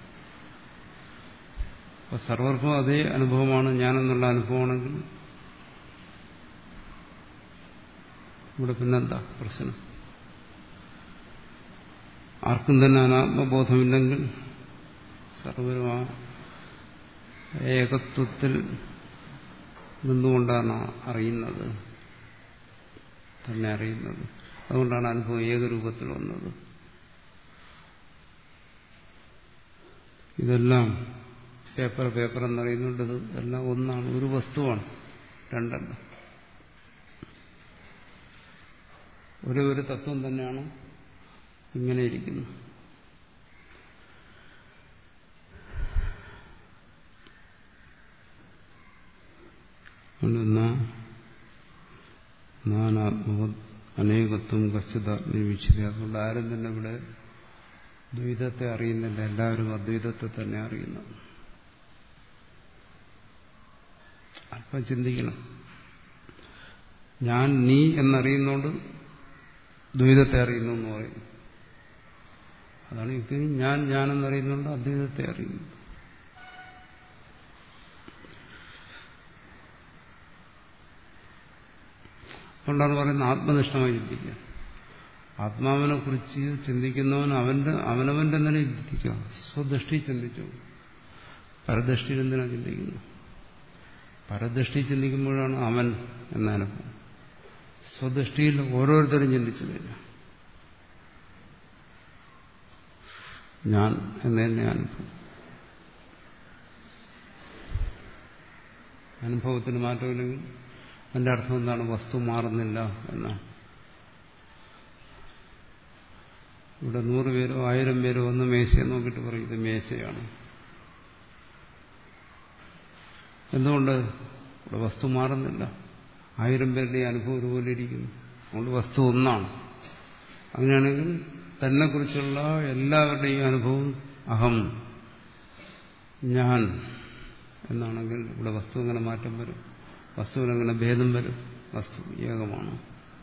അപ്പൊ സർവർക്കും അതേ അനുഭവമാണ് ഞാനെന്നുള്ള അനുഭവമാണെങ്കിൽ ഇവിടെ പിന്നെന്താ പ്രശ്നം? ആർക്കും തന്നെ അനാത്മബോധമില്ലെങ്കിൽ സർവരും ആ ഏകത്വത്തിൽ നിന്നുകൊണ്ടാണ് അറിയുന്നത്, തന്നെ അറിയുന്നത്. അതുകൊണ്ടാണ് അനുഭവം ഏകരൂപത്തിൽ വന്നത്. ഇതെല്ലാം പേപ്പർ പേപ്പർ എന്നറിയുന്നുണ്ട്. ഇത് എല്ലാം ഒന്നാണ്, ഒരു വസ്തുവാണ്, രണ്ടല്ല. ഒരേ ഒരു തത്വം തന്നെയാണ് ഇങ്ങനെ ഇരിക്കുന്നത്. നാനാത്മവത് അനേകത്വം കശ്ചിതാത്മനി വീക്ഷ്യത്തെ. അതുകൊണ്ട് ആരും തന്നെ ഇവിടെ ദ്വൈതത്തെ അറിയുന്നില്ല, എല്ലാവരും അദ്വൈതത്തെ തന്നെ അറിയുന്നു. അല്പം ചിന്തിക്കണം. ഞാൻ നീ എന്നറിയുന്നോണ്ട് ദ്വൈതത്തെ അറിയുന്നു എന്ന് പറയും. അതാണ് യുക്തി. ഞാൻ ഞാനെന്നറിയുന്നോണ്ട് അദ്വൈതത്തെ അറിയുന്നു. അതുകൊണ്ടാണ് പറയുന്നത് ആത്മനിഷ്ഠമായി ചിന്തിക്കുക. ആത്മാവിനെ കുറിച്ച് ചിന്തിക്കുന്നവൻ അവന്റെ അവനവന്റെ തന്നെ ചിന്തിക്കുക. സ്വദൃഷ്ടി ചിന്തിച്ചു. പരദൃഷ്ടിയിൽ എന്തിനാ ചിന്തിക്കുന്നു? പരദൃഷ്ടി ചിന്തിക്കുമ്പോഴാണ് അവൻ എന്ന അനുഭവം. സ്വദൃഷ്ടിയിൽ ഓരോരുത്തരും ചിന്തിച്ചു കഴിഞ്ഞു ഞാൻ എന്നെ അനുഭവം. അനുഭവത്തിന് മാറ്റമില്ലെങ്കിൽ അതിന്റെ അർത്ഥം എന്താണ്? വസ്തു മാറുന്നില്ല എന്നാണ്. ഇവിടെ നൂറ് പേരോ ആയിരം പേരോ ഒന്ന് മേശയെ നോക്കിയിട്ട് പറയും ഇത് മേശയാണ്. എന്തുകൊണ്ട്? ഇവിടെ വസ്തു മാറുന്നില്ല. ആയിരം പേരുടെ അനുഭവം ഒരുപോലെ ഇരിക്കുന്നു. അതുകൊണ്ട് വസ്തു ഒന്നാണ്. അങ്ങനെയാണെങ്കിൽ തന്നെ കുറിച്ചുള്ള എല്ലാവരുടെയും അനുഭവം അഹം, ഞാൻ എന്നാണെങ്കിൽ ഇവിടെ വസ്തു എങ്ങനെ മാറ്റം വരും? വസ്തുവിനെങ്ങനെ ഭേദം വരും? വസ്തു ഏകമാണ്.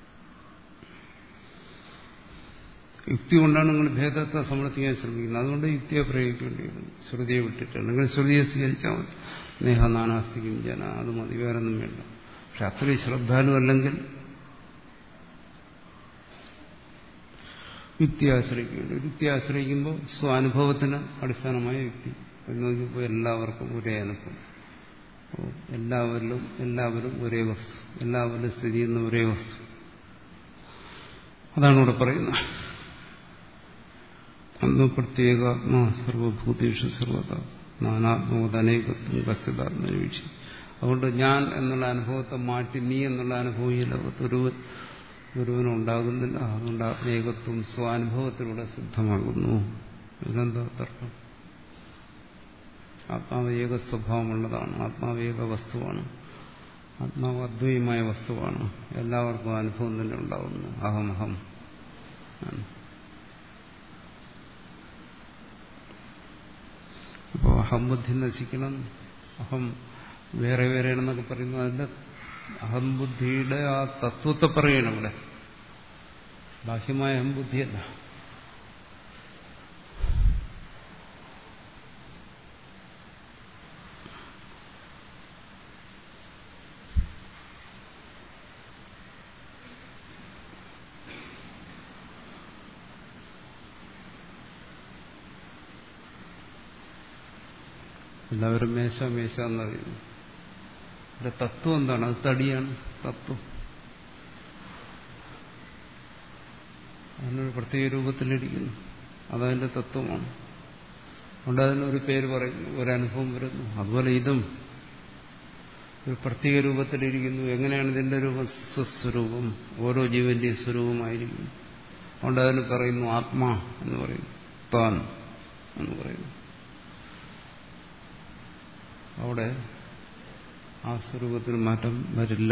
യുക്തി കൊണ്ടാണ് നിങ്ങൾ ഭേദത്തെ സമർത്ഥിക്കാൻ ശ്രമിക്കുന്നത്. അതുകൊണ്ട് യുക്തിയെ പ്രയോഗിക്കേണ്ടി വരും. ശ്രുതിയെ വിട്ടിട്ട് അല്ലെങ്കിൽ ശ്രുതിയെ സ്വീകരിച്ചാൽ മതി. നേഹ നാനാസ്തി കിഞ്ചന, അത് മതി, വേറൊന്നും വേണ്ട. പക്ഷെ അത്രയും ശ്രദ്ധാലു അല്ലെങ്കിൽ യുക്തി ആശ്രയിക്കുന്നുണ്ട്. യുക്തി ആശ്രയിക്കുമ്പോൾ സ്വാനുഭവത്തിന് അടിസ്ഥാനമായ യുക്തി എന്ന് നോക്കിയപ്പോൾ എല്ലാവർക്കും ഒരേ അനുഭവം. എല്ലാവരിലും എല്ലാവരും ഒരേ വസ്തു, എല്ലാവരിലും സ്ഥിതി ചെയ്യുന്ന ഒരേ വസ്തു. അതാണ് ഇവിടെ പറയുന്നത്. അന്ന് പ്രത്യേകാത്മാ സർവഭൂതേഷു സർവത. നാനാത്മോദനേകത്വം കശ്ചിതാത്മനിവീക്ഷി. അതുകൊണ്ട് ഞാൻ എന്നുള്ള അനുഭവത്തെ മാറ്റി നീ എന്നുള്ള അനുഭവം ഈ ലോകത്ത് ഒരുവൻ ഒരുവനും ഉണ്ടാകുന്നില്ല. അതുകൊണ്ട് ആത്മേകത്വം സ്വാനുഭവത്തിലൂടെ സിദ്ധമാകുന്നു. ഇതെന്താ തർക്കം? ആത്മാവ് ഏക സ്വഭാവമുള്ളതാണ്. ആത്മാവ് ഏക വസ്തുവാണ്. ആത്മാവ് അദ്വൈതമായ വസ്തുവാണ്. എല്ലാവർക്കും അനുഭവം തന്നെ ഉണ്ടാകുന്നു. അഹമഹം. അപ്പോൾ അഹംബുദ്ധി നശിക്കണം, അഹം വേറെ വേറെയാണെന്നൊക്കെ പറയുന്നത് അതിന്റെ അഹംബുദ്ധിയുടെ ആ തത്വത്തെ പറയണം ഇവിടെ. ബാഹ്യമായ അഹംബുദ്ധിയല്ല. എല്ലാവരും മേശ മേശ എന്നറിയുന്നു. അതിന്റെ തത്വം എന്താണ്? അത് തടിയാണ് തത്വം. അതിനൊരു പ്രത്യേക രൂപത്തിലിരിക്കുന്നു. അതതിന്റെ തത്വമാണ്. അതുകൊണ്ട് അതിനൊരു പേര് പറയുന്നു, ഒരനുഭവം വരുന്നു. അതുപോലെ ഇതും ഒരു പ്രത്യേക രൂപത്തിലിരിക്കുന്നു. എങ്ങനെയാണ് ഇതിന്റെ രൂപം? സ്വസ്വരൂപം, ഓരോ ജീവന്റെയും സ്വരൂപമായിരിക്കുന്നു. അതുകൊണ്ട് അതിന് പറയുന്നു ആത്മാ എന്ന് പറയുന്നു, താൻ എന്ന് പറയുന്നു. അവിടെ ആ സ്വരൂപത്തിന് മാറ്റം വരില്ല.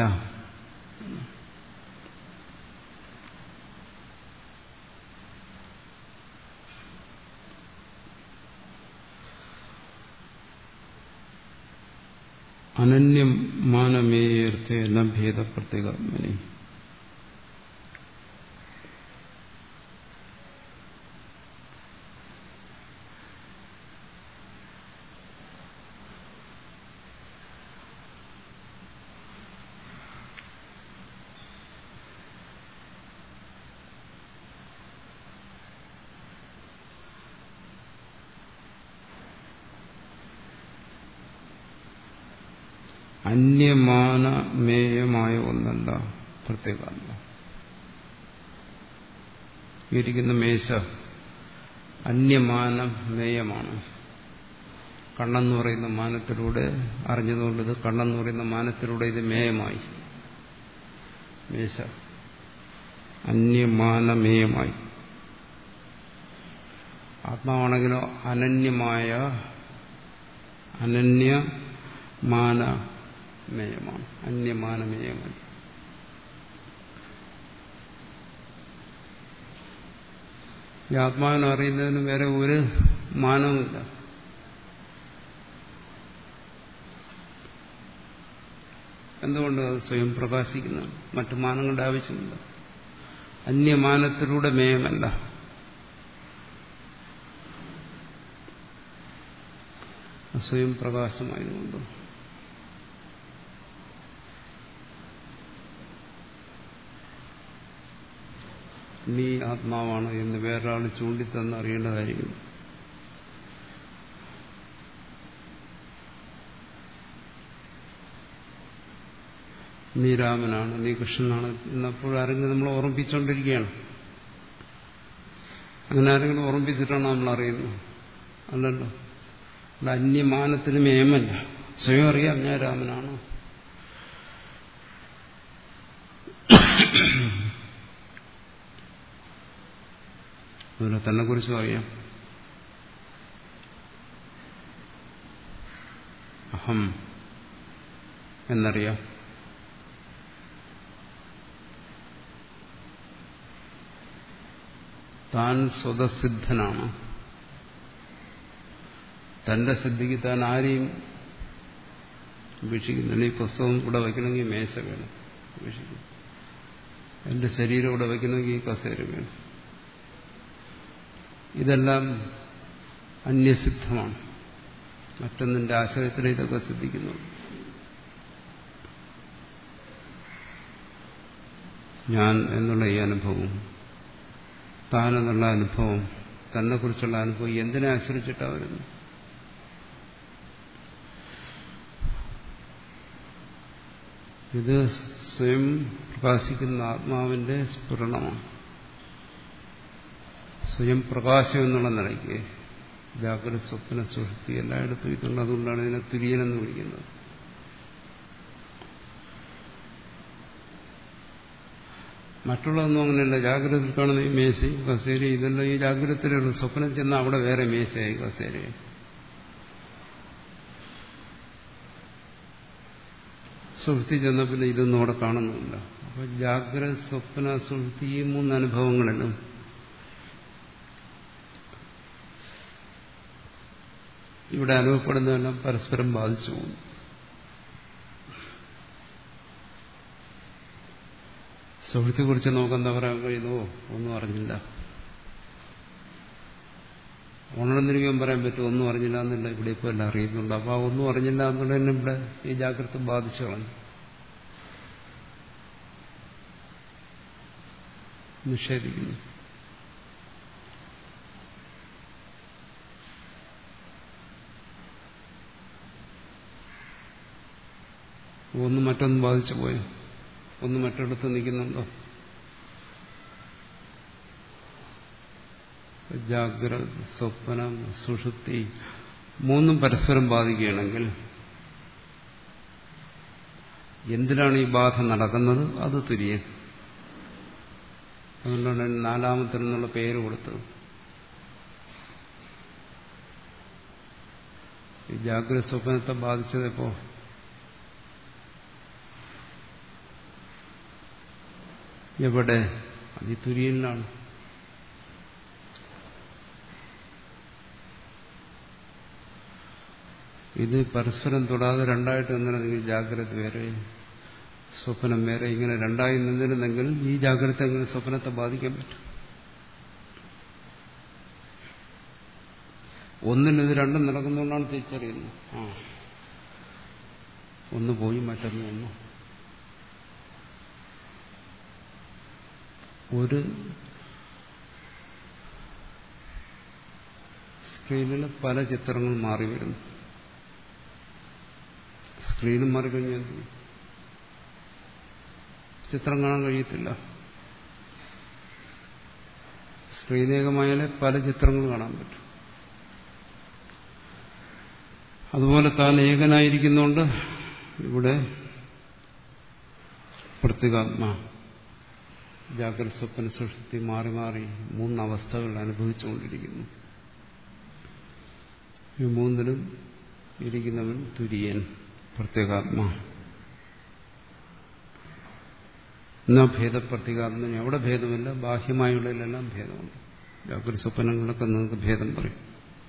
അനന്യമാനമേയർത്ഥേ ന ഭേദ പ്രത്യേകാത്മനി. അന്യമാനമേയമായ ഒന്നല്ല പ്രത്യേകാത്മ. ഇരിക്കുന്ന മേശ അന്യമാനമേയമാണ്. കണ്ണെന്ന് പറയുന്ന മാനത്തിലൂടെ അറിഞ്ഞതുകൊണ്ട് ഇത് കണ്ണെന്ന് പറയുന്ന മാനത്തിലൂടെ ഇത് മേയമായി. മേശ അന്യമാനമേയമായി. ആത്മാവാണെങ്കിലോ അനന്യമായ അനന്യമാനമേയമാണ്. അന്യമാനമേയമാണ്. ഈ ആത്മാവിനെ അറിയുന്നതിന് വേറെ ഒരു മാനവുമില്ല. എന്തുകൊണ്ട്? അത് സ്വയം പ്രകാശിക്കുന്നതാണ്. മറ്റു മാനങ്ങളുടെ ആവശ്യമില്ല. അന്യമാനത്തിലൂടെ മേയമല്ല. സ്വയം പ്രകാശമായതുകൊണ്ട് നീ ആത്മാവാണ് എന്ന് വേറൊരാൾ ചൂണ്ടിത്തന്ന് അറിയേണ്ട കാര്യമില്ല. നീ രാമനാണ്, നീ കൃഷ്ണനാണ് എന്നപ്പോഴും ആരെങ്കിലും നമ്മൾ ഓർമ്മിപ്പിച്ചുകൊണ്ടിരിക്കുകയാണ്. അങ്ങനെ ആരെങ്കിലും ഓർമ്മിപ്പിച്ചിട്ടാണ് നമ്മൾ അറിയുന്നത്? അല്ലല്ലോ. അന്യമാനത്തിന് മേമല്ല. സ്വയം അറിയാം ഞാൻ രാമനാണ്. അതുപോലെ തന്നെ കുറിച്ചും അറിയാം. അഹം എന്നറിയാം. താൻ സ്വതസിദ്ധനാണ്. തന്റെ സിദ്ധിക്ക് താൻ ആരെയും ഉപേക്ഷിക്കുന്നില്ല. ഈ പുസ്തകം ഇവിടെ വയ്ക്കണമെങ്കിൽ മേശ വേണം, ഉപേക്ഷിക്കും. എന്റെ ശരീരം ഇവിടെ വയ്ക്കണമെങ്കിൽ ഈ കസേര വേണം. ഇതെല്ലാം അന്യസിദ്ധമാണ്. മറ്റൊന്നിന്റെ ആശ്രയത്തിൽ ഇതൊക്കെ സിദ്ധിക്കുന്നു. ഞാൻ എന്നുള്ള ഈ അനുഭവം, താൻ എന്നുള്ള അനുഭവം, തന്നെ കുറിച്ചുള്ള അനുഭവം എന്തിനെ ആശ്രയിച്ചിട്ടാണ് വരുന്നത്? ഇത് സ്വയം പ്രകാശിക്കുന്ന ആത്മാവിന്റെ സ്ഫുരണമാണ്. സ്വയം പ്രകാശം എന്നുള്ള നിലയ്ക്ക് ജാഗ്രത സ്വപ്ന സുഷുപ്തി എല്ലായിടത്തും ഇതുണ്ട്. അതുകൊണ്ടാണ് ഇതിനെ തുര്യനെന്ന് വിളിക്കുന്നത്. മറ്റുള്ളതൊന്നും അങ്ങനെയല്ല. ജാഗ്രതയിൽ കാണുന്ന ഈ മേശയും കസേരയും ഇതെല്ലാം ഈ ജാഗ്രതയിലുള്ള. സ്വപ്നം ചെന്നാൽ അവിടെ വേറെ മേശയായി കസേരയായി. സുഷുപ്തി ചെന്നാൽ പിന്നെ ഇതൊന്നും അവിടെ കാണുന്നില്ല. അപ്പൊ ജാഗ്രത സ്വപ്ന സുഷുപ്തി ഈ മൂന്ന് അനുഭവങ്ങളിലും ഇവിടെ അനുഭവപ്പെടുന്നതെല്ലാം പരസ്പരം ബാധിച്ചു പോകും. സുഹൃത്തിയെക്കുറിച്ച് നോക്കെന്താ പറയാൻ കഴിയുമോ? ഒന്നും അറിഞ്ഞില്ല. ഉണർന്നിരിക്കാൻ പറയാൻ പറ്റും ഒന്നും അറിഞ്ഞില്ല എന്നില്ല. ഇവിടെ ഇപ്പോൾ എല്ലാം അറിയുന്നുണ്ട്. അപ്പൊ ആ ഒന്നും അറിഞ്ഞില്ല എന്നുള്ളതിന് ഇവിടെ ഈ ജാഗ്രത ബാധിച്ചു കളഞ്ഞു, നിഷേധിക്കുന്നു. ഒന്ന് മറ്റൊന്ന് ബാധിച്ചു പോയോ? ഒന്ന് മറ്റൊരിടത്ത് നിൽക്കുന്നുണ്ടോ? ജാഗ്രത സ്വപ്നം സുഷുപ്തി മൂന്നും പരസ്പരം ബാധിക്കുകയാണെങ്കിൽ എന്തിനാണ് ഈ ബാധ നടക്കുന്നത്? അത് തുര്യൻ. അതുകൊണ്ടാണ് നാലാമത്തിനെന്നുള്ള പേര് കൊടുത്തത്. ഈ ജാഗ്രത സ്വപ്നത്തെ ബാധിച്ചതെപ്പോ? എവിടെ? അത് ഈ തുര്യനിലാണ്. ഇത് പരസ്പരം തൊടാതെ രണ്ടായിട്ട് നിന്നിരുന്നെങ്കിൽ ജാഗ്രത വേറെ സ്വപ്നം വേറെ ഇങ്ങനെ രണ്ടായി നിന്നിരുന്നെങ്കിൽ ഈ ജാഗ്രത എങ്ങനെ സ്വപ്നത്തെ ബാധിക്കാൻ പറ്റും? ഒന്നിന് ഇത് രണ്ടും നടക്കുന്നതുകൊണ്ടാണ് തിരിച്ചറിയുന്നത്. ആ ഒന്ന് പോയി മറ്റൊന്ന് വന്നു. ഒരു സ്ക്രീനിൽ പല ചിത്രങ്ങൾ മാറി വരുന്നു. സ്ക്രീനും മാറിക്കഴിഞ്ഞാൽ ചിത്രം കാണാൻ കഴിയത്തില്ല. സ്ക്രീനേകമായാലേ പല ചിത്രങ്ങൾ കാണാൻ പറ്റും. അതുപോലെ താൻ ഏകനായിരിക്കുന്നുണ്ട്. ഇവിടെ പ്രത്യേകാത്മാ ജാഗ്രത സ്വപ്ന സുഷുപ്തി മാറി മാറി മൂന്നവസ്ഥകൾ അനുഭവിച്ചുകൊണ്ടിരിക്കുന്നു. ഈ മൂന്നിലും ഇരിക്കുന്നവൻ തുര്യൻ, പ്രത്യേകാത്മാ. എന്നാ ഭേദപ്രത്യേകാത്മന് എവിടെ ഭേദമില്ല, ബാഹ്യമായുള്ളതിലെല്ലാം ഭേദമുണ്ട്. ജാഗ്രത സ്വപ്നങ്ങളൊക്കെ നിങ്ങൾക്ക് ഭേദം പറയും.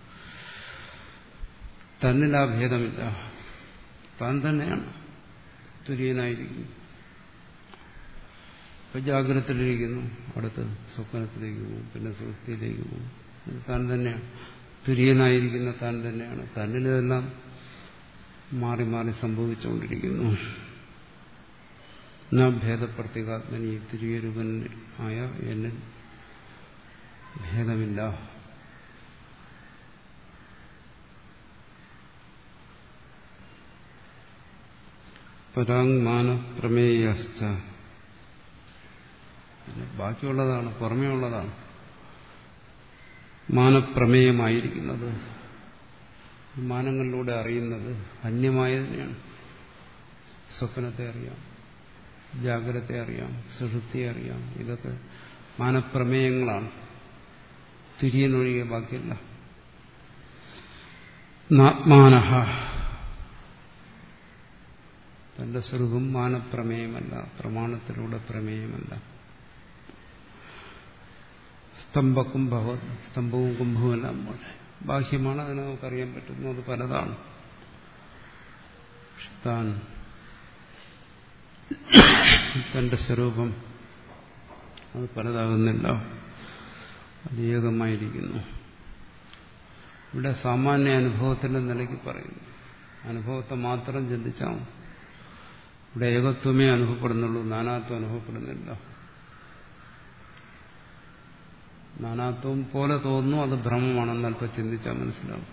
തന്നിൽ ആ ഭേദമില്ല. താൻ തന്നെയാണ് തുര്യനായിരിക്കുന്നു. ഇപ്പൊ ജാഗ്രതയിലിരിക്കുന്നു, അടുത്ത് സ്വപ്നത്തിലേക്ക് പോകും, പിന്നെ സുഷുപ്തിയിലേക്ക് പോകും. താൻ തന്നെയാണ് തുര്യനായിരിക്കുന്ന. താൻ തന്നെയാണ്. തന്നിലിതെല്ലാം മാറി മാറി സംഭവിച്ചുകൊണ്ടിരിക്കുന്നു. എന്നാ ഭേദപ്രത്യേകാത്മനി തുര്യരൂപൻ ആയ എന്നിൽ ഭേദമില്ല. പരാങ്മാന പ്രമേയശ്ച ബാക്കിയുള്ളതാണ്, പുറമേ ഉള്ളതാണ്. മാനപ്രമേയമായിരിക്കുന്നത്, മാനങ്ങളിലൂടെ അറിയുന്നത് അന്യമായതിനെയാണ്. സ്വപ്നത്തെ അറിയാം, ജാഗ്രതത്തെ അറിയാം, സുഷുപ്തിയെ അറിയാം. ഇതൊക്കെ മാനപ്രമേയങ്ങളാണ്. തുര്യനൊഴികെ ബാക്കിയല്ല. നാത്മാനഃ തന്റെ സ്വരൂപം മാനപ്രമേയമല്ല, പ്രമാണത്തിലൂടെ പ്രമേയമല്ല. സ്തംഭകുംഭവ സ്തംഭവും കുംഭവും എല്ലാം പോലെ ബാഹ്യമാണ്. അതിനെ നമുക്കറിയാൻ പറ്റുന്നു. അത് പലതാണ്. താൻ തന്റെ സ്വരൂപം അത് പലതാകുന്നില്ല, അത് ഏകമായിരിക്കുന്നു. ഇവിടെ സാമാന്യ അനുഭവത്തിന്റെ നിലയ്ക്ക് പറയുന്നു. അനുഭവത്തെ മാത്രം ചിന്തിച്ചാൽ ഇവിടെ ഏകത്വമേ അനുഭവപ്പെടുന്നുള്ളൂ, നാനാത്വം അനുഭവപ്പെടുന്നില്ല. നാനാത്വം പോലെ തോന്നുന്നു, അത് ഭ്രമമാണെന്ന് അല്പം ചിന്തിച്ചാൽ മനസ്സിലാവും.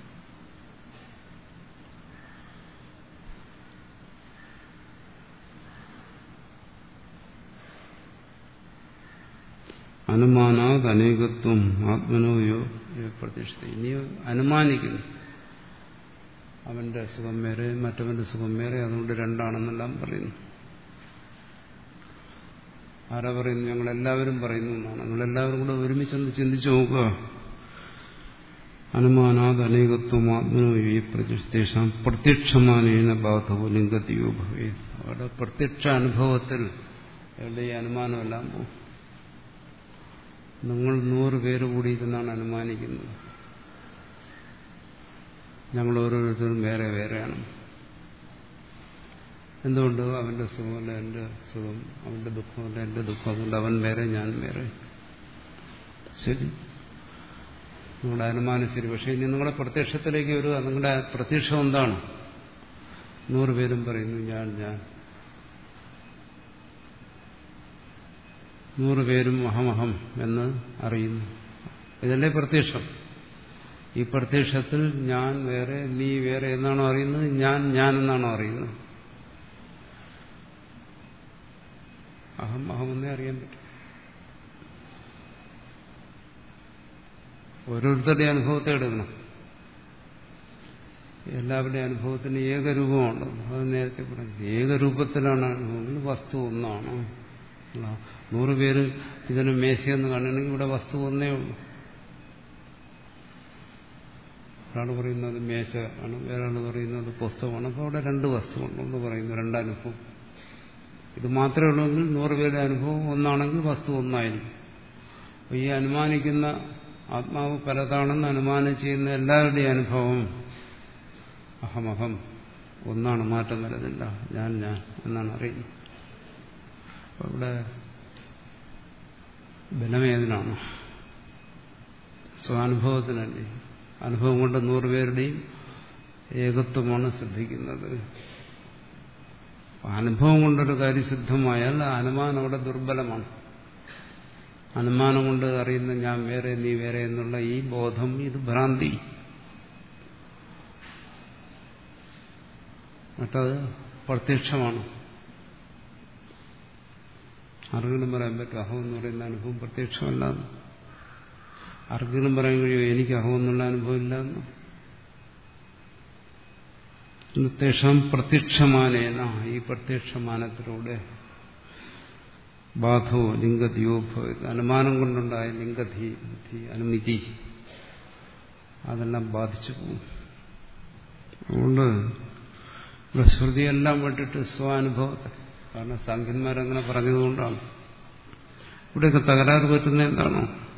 അനുമാനാത് അനേകത്വം ആത്മനോയോ പ്രതിഷ്ഠ. ഇനി അനുമാനിക്കുന്നു അവന്റെ സുഖം വേറെ മറ്റവന്റെ സുഖം വേറെ, അതുകൊണ്ട് രണ്ടാണെന്നെല്ലാം പറയുന്നു. ആരാ പറയുന്നു? ഞങ്ങളെല്ലാവരും പറയുന്നു എന്നാണ്. നിങ്ങളെല്ലാവരും കൂടെ ഒരുമിച്ചൊന്ന് ചിന്തിച്ചു നോക്കുക. അനുമാനാത് അനേകത്വം ആത്മനോയോ പ്രതിഷ്ഠേഷാം പ്രത്യക്ഷമാനേന ബാധവോ ലിംഗത്തിയോ ഭവേ. അവിടെ പ്രത്യക്ഷ അനുഭവത്തിൽ എവിടെ ഈ അനുമാനമെല്ലാം പോകും. നിങ്ങൾ നൂറ് പേര് കൂടിയിരുന്നാണ് അനുമാനിക്കുന്നത്, ഞങ്ങൾ ഓരോരുത്തരും വേറെ വേറെയാണ്. എന്തുകൊണ്ട്? അവന്റെ സുഖമല്ല എന്റെ സുഖം, അവന്റെ ദുഃഖമല്ല എന്റെ ദുഃഖം, അതുകൊണ്ട് അവൻ വേറെ ഞാൻ വേറെ. ശരി, നിങ്ങളുടെ അനുമാനം ശരി. പക്ഷെ ഇനി നിങ്ങളുടെ പ്രത്യക്ഷത്തിലേക്ക് വരിക. നിങ്ങളുടെ പ്രത്യക്ഷം എന്താണ്? നൂറുപേരും പറയുന്നു ഞാൻ ഞാൻ, നൂറുപേരും അഹമഹം എന്ന് അറിയുന്നു. ഇതല്ലേ പ്രത്യക്ഷം. ഈ പ്രത്യക്ഷത്തിൽ ഞാൻ വേറെ നീ വേറെ എന്നാണോ അറിയുന്നത്? ഞാൻ ഞാൻ എന്നാണോ അറിയുന്നത്? അഹം അഹമെന്നേ അറിയാൻ പറ്റും. ഓരോരുത്തരുടെ അനുഭവത്തെ എടുക്കണം. എല്ലാവരുടെയും അനുഭവത്തിന് ഏകരൂപമുണ്ട്. അത് നേരത്തെ പറഞ്ഞു. ഏകരൂപത്തിലാണ് അനുഭവം. വസ്തു ഒന്നാണ്. നൂറുപേര് ഇതിന് മേശയെന്ന് കാണണമെങ്കിൽ ഇവിടെ വസ്തു ഒന്നേ ഉള്ളൂ. ഒരാൾ പറയുന്നത് മേശ ആണ്, വേറൊരാൾ പറയുന്നത് പുസ്തകമാണ്. അപ്പോൾ അവിടെ രണ്ട് വസ്തുവുണ്ട് എന്ന് പറയുന്നു, രണ്ടനുഭവം. ഇത് മാത്രമേ ഉള്ളൂവെങ്കിൽ നൂറുപേരുടെ അനുഭവം ഒന്നാണെങ്കിൽ വസ്തു ഒന്നായിരിക്കും. അപ്പോൾ ഈ അനുമാനിക്കുന്ന ആത്മാവ് പലതാണെന്ന് അനുമാനം ചെയ്യുന്ന എല്ലാവരുടെയും അനുഭവം അഹമഹം ഒന്നാണ്, മാറ്റം വരുന്നില്ല, ഞാൻ ഞാൻ എന്നാണ് അറിയുന്നത്. അപ്പോൾ ഇവിടെ ബലമേതിനാണ്? സ്വാനുഭവത്തിനല്ലേ. അനുഭവം കൊണ്ട് നൂറുപേരുടെയും ഏകത്വമാണ് സിദ്ധിക്കുന്നത്. അനുഭവം കൊണ്ടൊരു കാര്യം സിദ്ധമായാൽ അനുമാനം അവിടെ ദുർബലമാണ്. അനുമാനം കൊണ്ട് അറിയുന്ന ഞാൻ വേറെ നീ വേറെ എന്നുള്ള ഈ ബോധം, ഇത് ഭ്രാന്തി. മറ്റത് പ്രത്യക്ഷമാണ്. ആർക്കെങ്കിലും പറയാൻ പറ്റും അഹം എന്ന് പറയുന്ന അനുഭവം പ്രത്യക്ഷമല്ല? ആർക്കെങ്കിലും പറയാൻ കഴിയുമോ എനിക്ക് അഹം എന്നുള്ള അനുഭവം ഇല്ലെന്ന്? തേഷാം പ്രത്യക്ഷമാനേന, ഈ പ്രത്യക്ഷമാനത്തിലൂടെ ബാധോ ലിംഗതിയോ ഭവതി, അനുമാനം കൊണ്ടുണ്ടായ ലിംഗധി ബുദ്ധി അനുമിതി അതെല്ലാം ബാധിച്ചു പോകും. അതുകൊണ്ട് ശ്രുതിയെല്ലാം വിട്ടിട്ട് സ്വാനുഭവത്തെ, കാരണം സാഖ്യന്മാരങ്ങനെ പറഞ്ഞതുകൊണ്ടാണ്. ഇവിടെയൊക്കെ തകരാറ് പറ്റുന്ന എന്താണോ,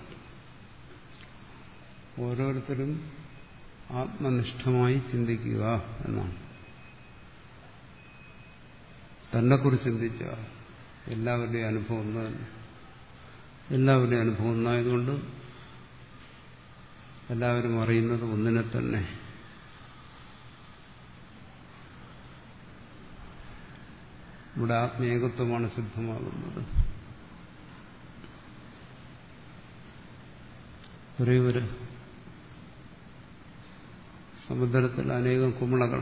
ഓരോരുത്തരും ആത്മനിഷ്ഠമായി ചിന്തിക്കുക എന്നാണ്. തന്നെക്കുറിച്ച് ചിന്തിച്ച എല്ലാവരുടെയും അനുഭവം ഒന്ന് തന്നെ. എല്ലാവരുടെയും അനുഭവം ഒന്നായതുകൊണ്ട് എല്ലാവരും അറിയുന്നത് ഒന്നിനെ തന്നെ. ഇവിടെ ആത്മേകത്വമാണ് സിദ്ധമാകുന്നത്. ഒരേ ഒരു സമുദ്രത്തിൽ അനേകം കുമിളകൾ,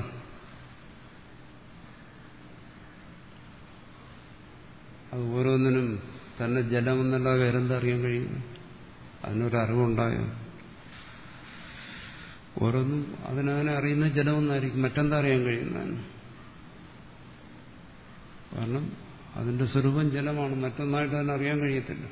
അത് ഓരോന്നിനും തന്നെ ജലമെന്നുള്ള വേറെന്താ അറിയാൻ കഴിയുന്നു? അതിനൊരു അറിവുണ്ടായോ? ഓരോന്നും അതിനതിനെ അറിയുന്ന ജലമെന്നായിരിക്കും, മറ്റെന്താ അറിയാൻ കഴിയുന്നതിന്? കാരണം അതിന്റെ സ്വരൂപം ജലമാണ്, മറ്റൊന്നായിട്ട് അതിനെ അറിയാൻ കഴിയത്തില്ല.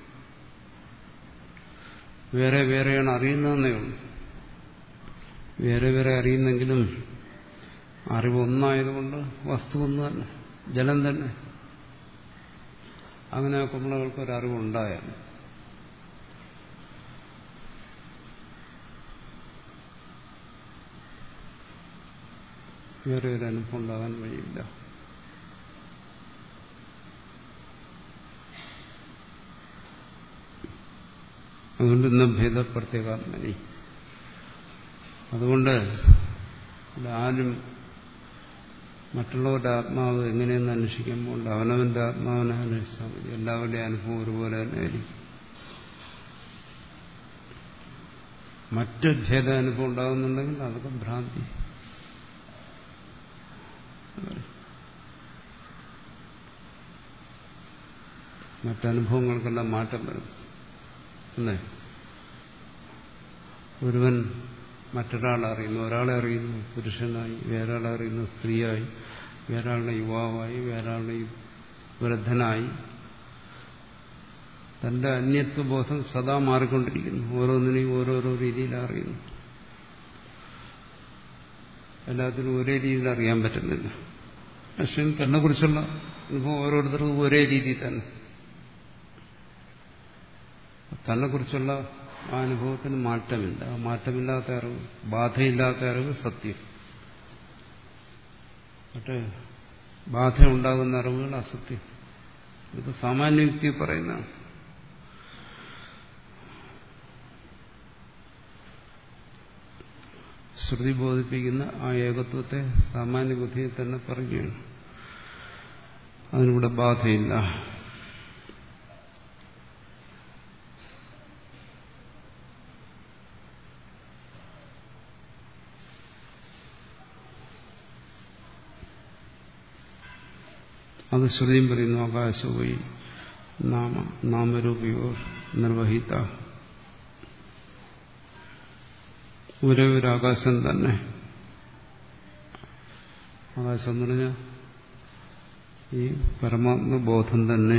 വേറെ വേറെയാണ് അറിയുന്നതെന്നേ ഉള്ളൂ. വേറെ വേറെ അറിയുന്നെങ്കിലും അറിവ് ഒന്നായതുകൊണ്ട് വസ്തു ഒന്ന് തന്നെ, ജലം തന്നെ. അങ്ങനെ ആ കുമിളകൾക്കൊരറിവുണ്ടായാൽ വേറെ ഒരു അനുഭവം ഉണ്ടാകാൻ വഴിയില്ല. അതുകൊണ്ട് ഇന്ന് ഭേദപ്രത്യേകാത്മനി. അതുകൊണ്ട് ആരും മറ്റുള്ളവരുടെ ആത്മാവ് എങ്ങനെയെന്ന് അന്വേഷിക്കുമ്പോൾ അവനവന്റെ ആത്മാവിനെ അന്വേഷിച്ചാൽ മതി. എല്ലാവരുടെയും അനുഭവം ഒരുപോലെ തന്നെ ആയിരിക്കും. മറ്റ് ഭേദാനുഭവം ഉണ്ടാകുന്നുണ്ടെങ്കിൽ അതൊക്കെ ഭ്രാന്തി. മറ്റനുഭവങ്ങൾക്കെല്ലാം മാറ്റം വരും. അല്ലേ? ഒരുവൻ മറ്റൊരാളെ അറിയുന്നു, ഒരാളെ അറിയുന്നു പുരുഷനായി, വേറൊരാളെ അറിയുന്നു സ്ത്രീയായി, വേറൊരാളുടെ യുവാവായി, വേറൊരാളുടെ വൃദ്ധനായി. തന്റെ അന്യത്വബോധം സദാ മാറിക്കൊണ്ടിരിക്കുന്നു. ഓരോന്നിനെയും ഓരോരോ രീതിയിൽ അറിയുന്നു. എല്ലാത്തിനും ഒരേ രീതിയിൽ അറിയാൻ പറ്റുന്നില്ല. പക്ഷേ തന്നെ കുറിച്ചുള്ള അനുഭവം ഓരോരുത്തർക്കും ഒരേ രീതിയിൽ തന്നെ. തന്നെ കുറിച്ചുള്ള ആ അനുഭവത്തിന് മാറ്റമില്ല. മാറ്റമില്ലാത്ത അറിവ്, ബാധയില്ലാത്ത അറിവ് സത്യം. മറ്റേ ബാധ ഉണ്ടാകുന്ന അറിവുകൾ അസത്യം. ഇത് സാമാന്യ യുക്തി പറയുന്നതാണ്. ശ്രുതി ബോധിപ്പിക്കുന്ന ആ ഏകത്വത്തെ സാമാന്യ ബുദ്ധിയിൽ തന്നെ പറയുകയാണ്. അതിനിവിടെ ബാധയില്ല. അത് ശ്രുതിയും പറയുന്നു. ആകാശോയി നാമ നാമരൂപയോ നിർവഹിത. ഒരേ ഒരു ആകാശം തന്നെ. ആകാശം എന്ന് പറഞ്ഞാൽ ഈ പരമാത്മബോധം തന്നെ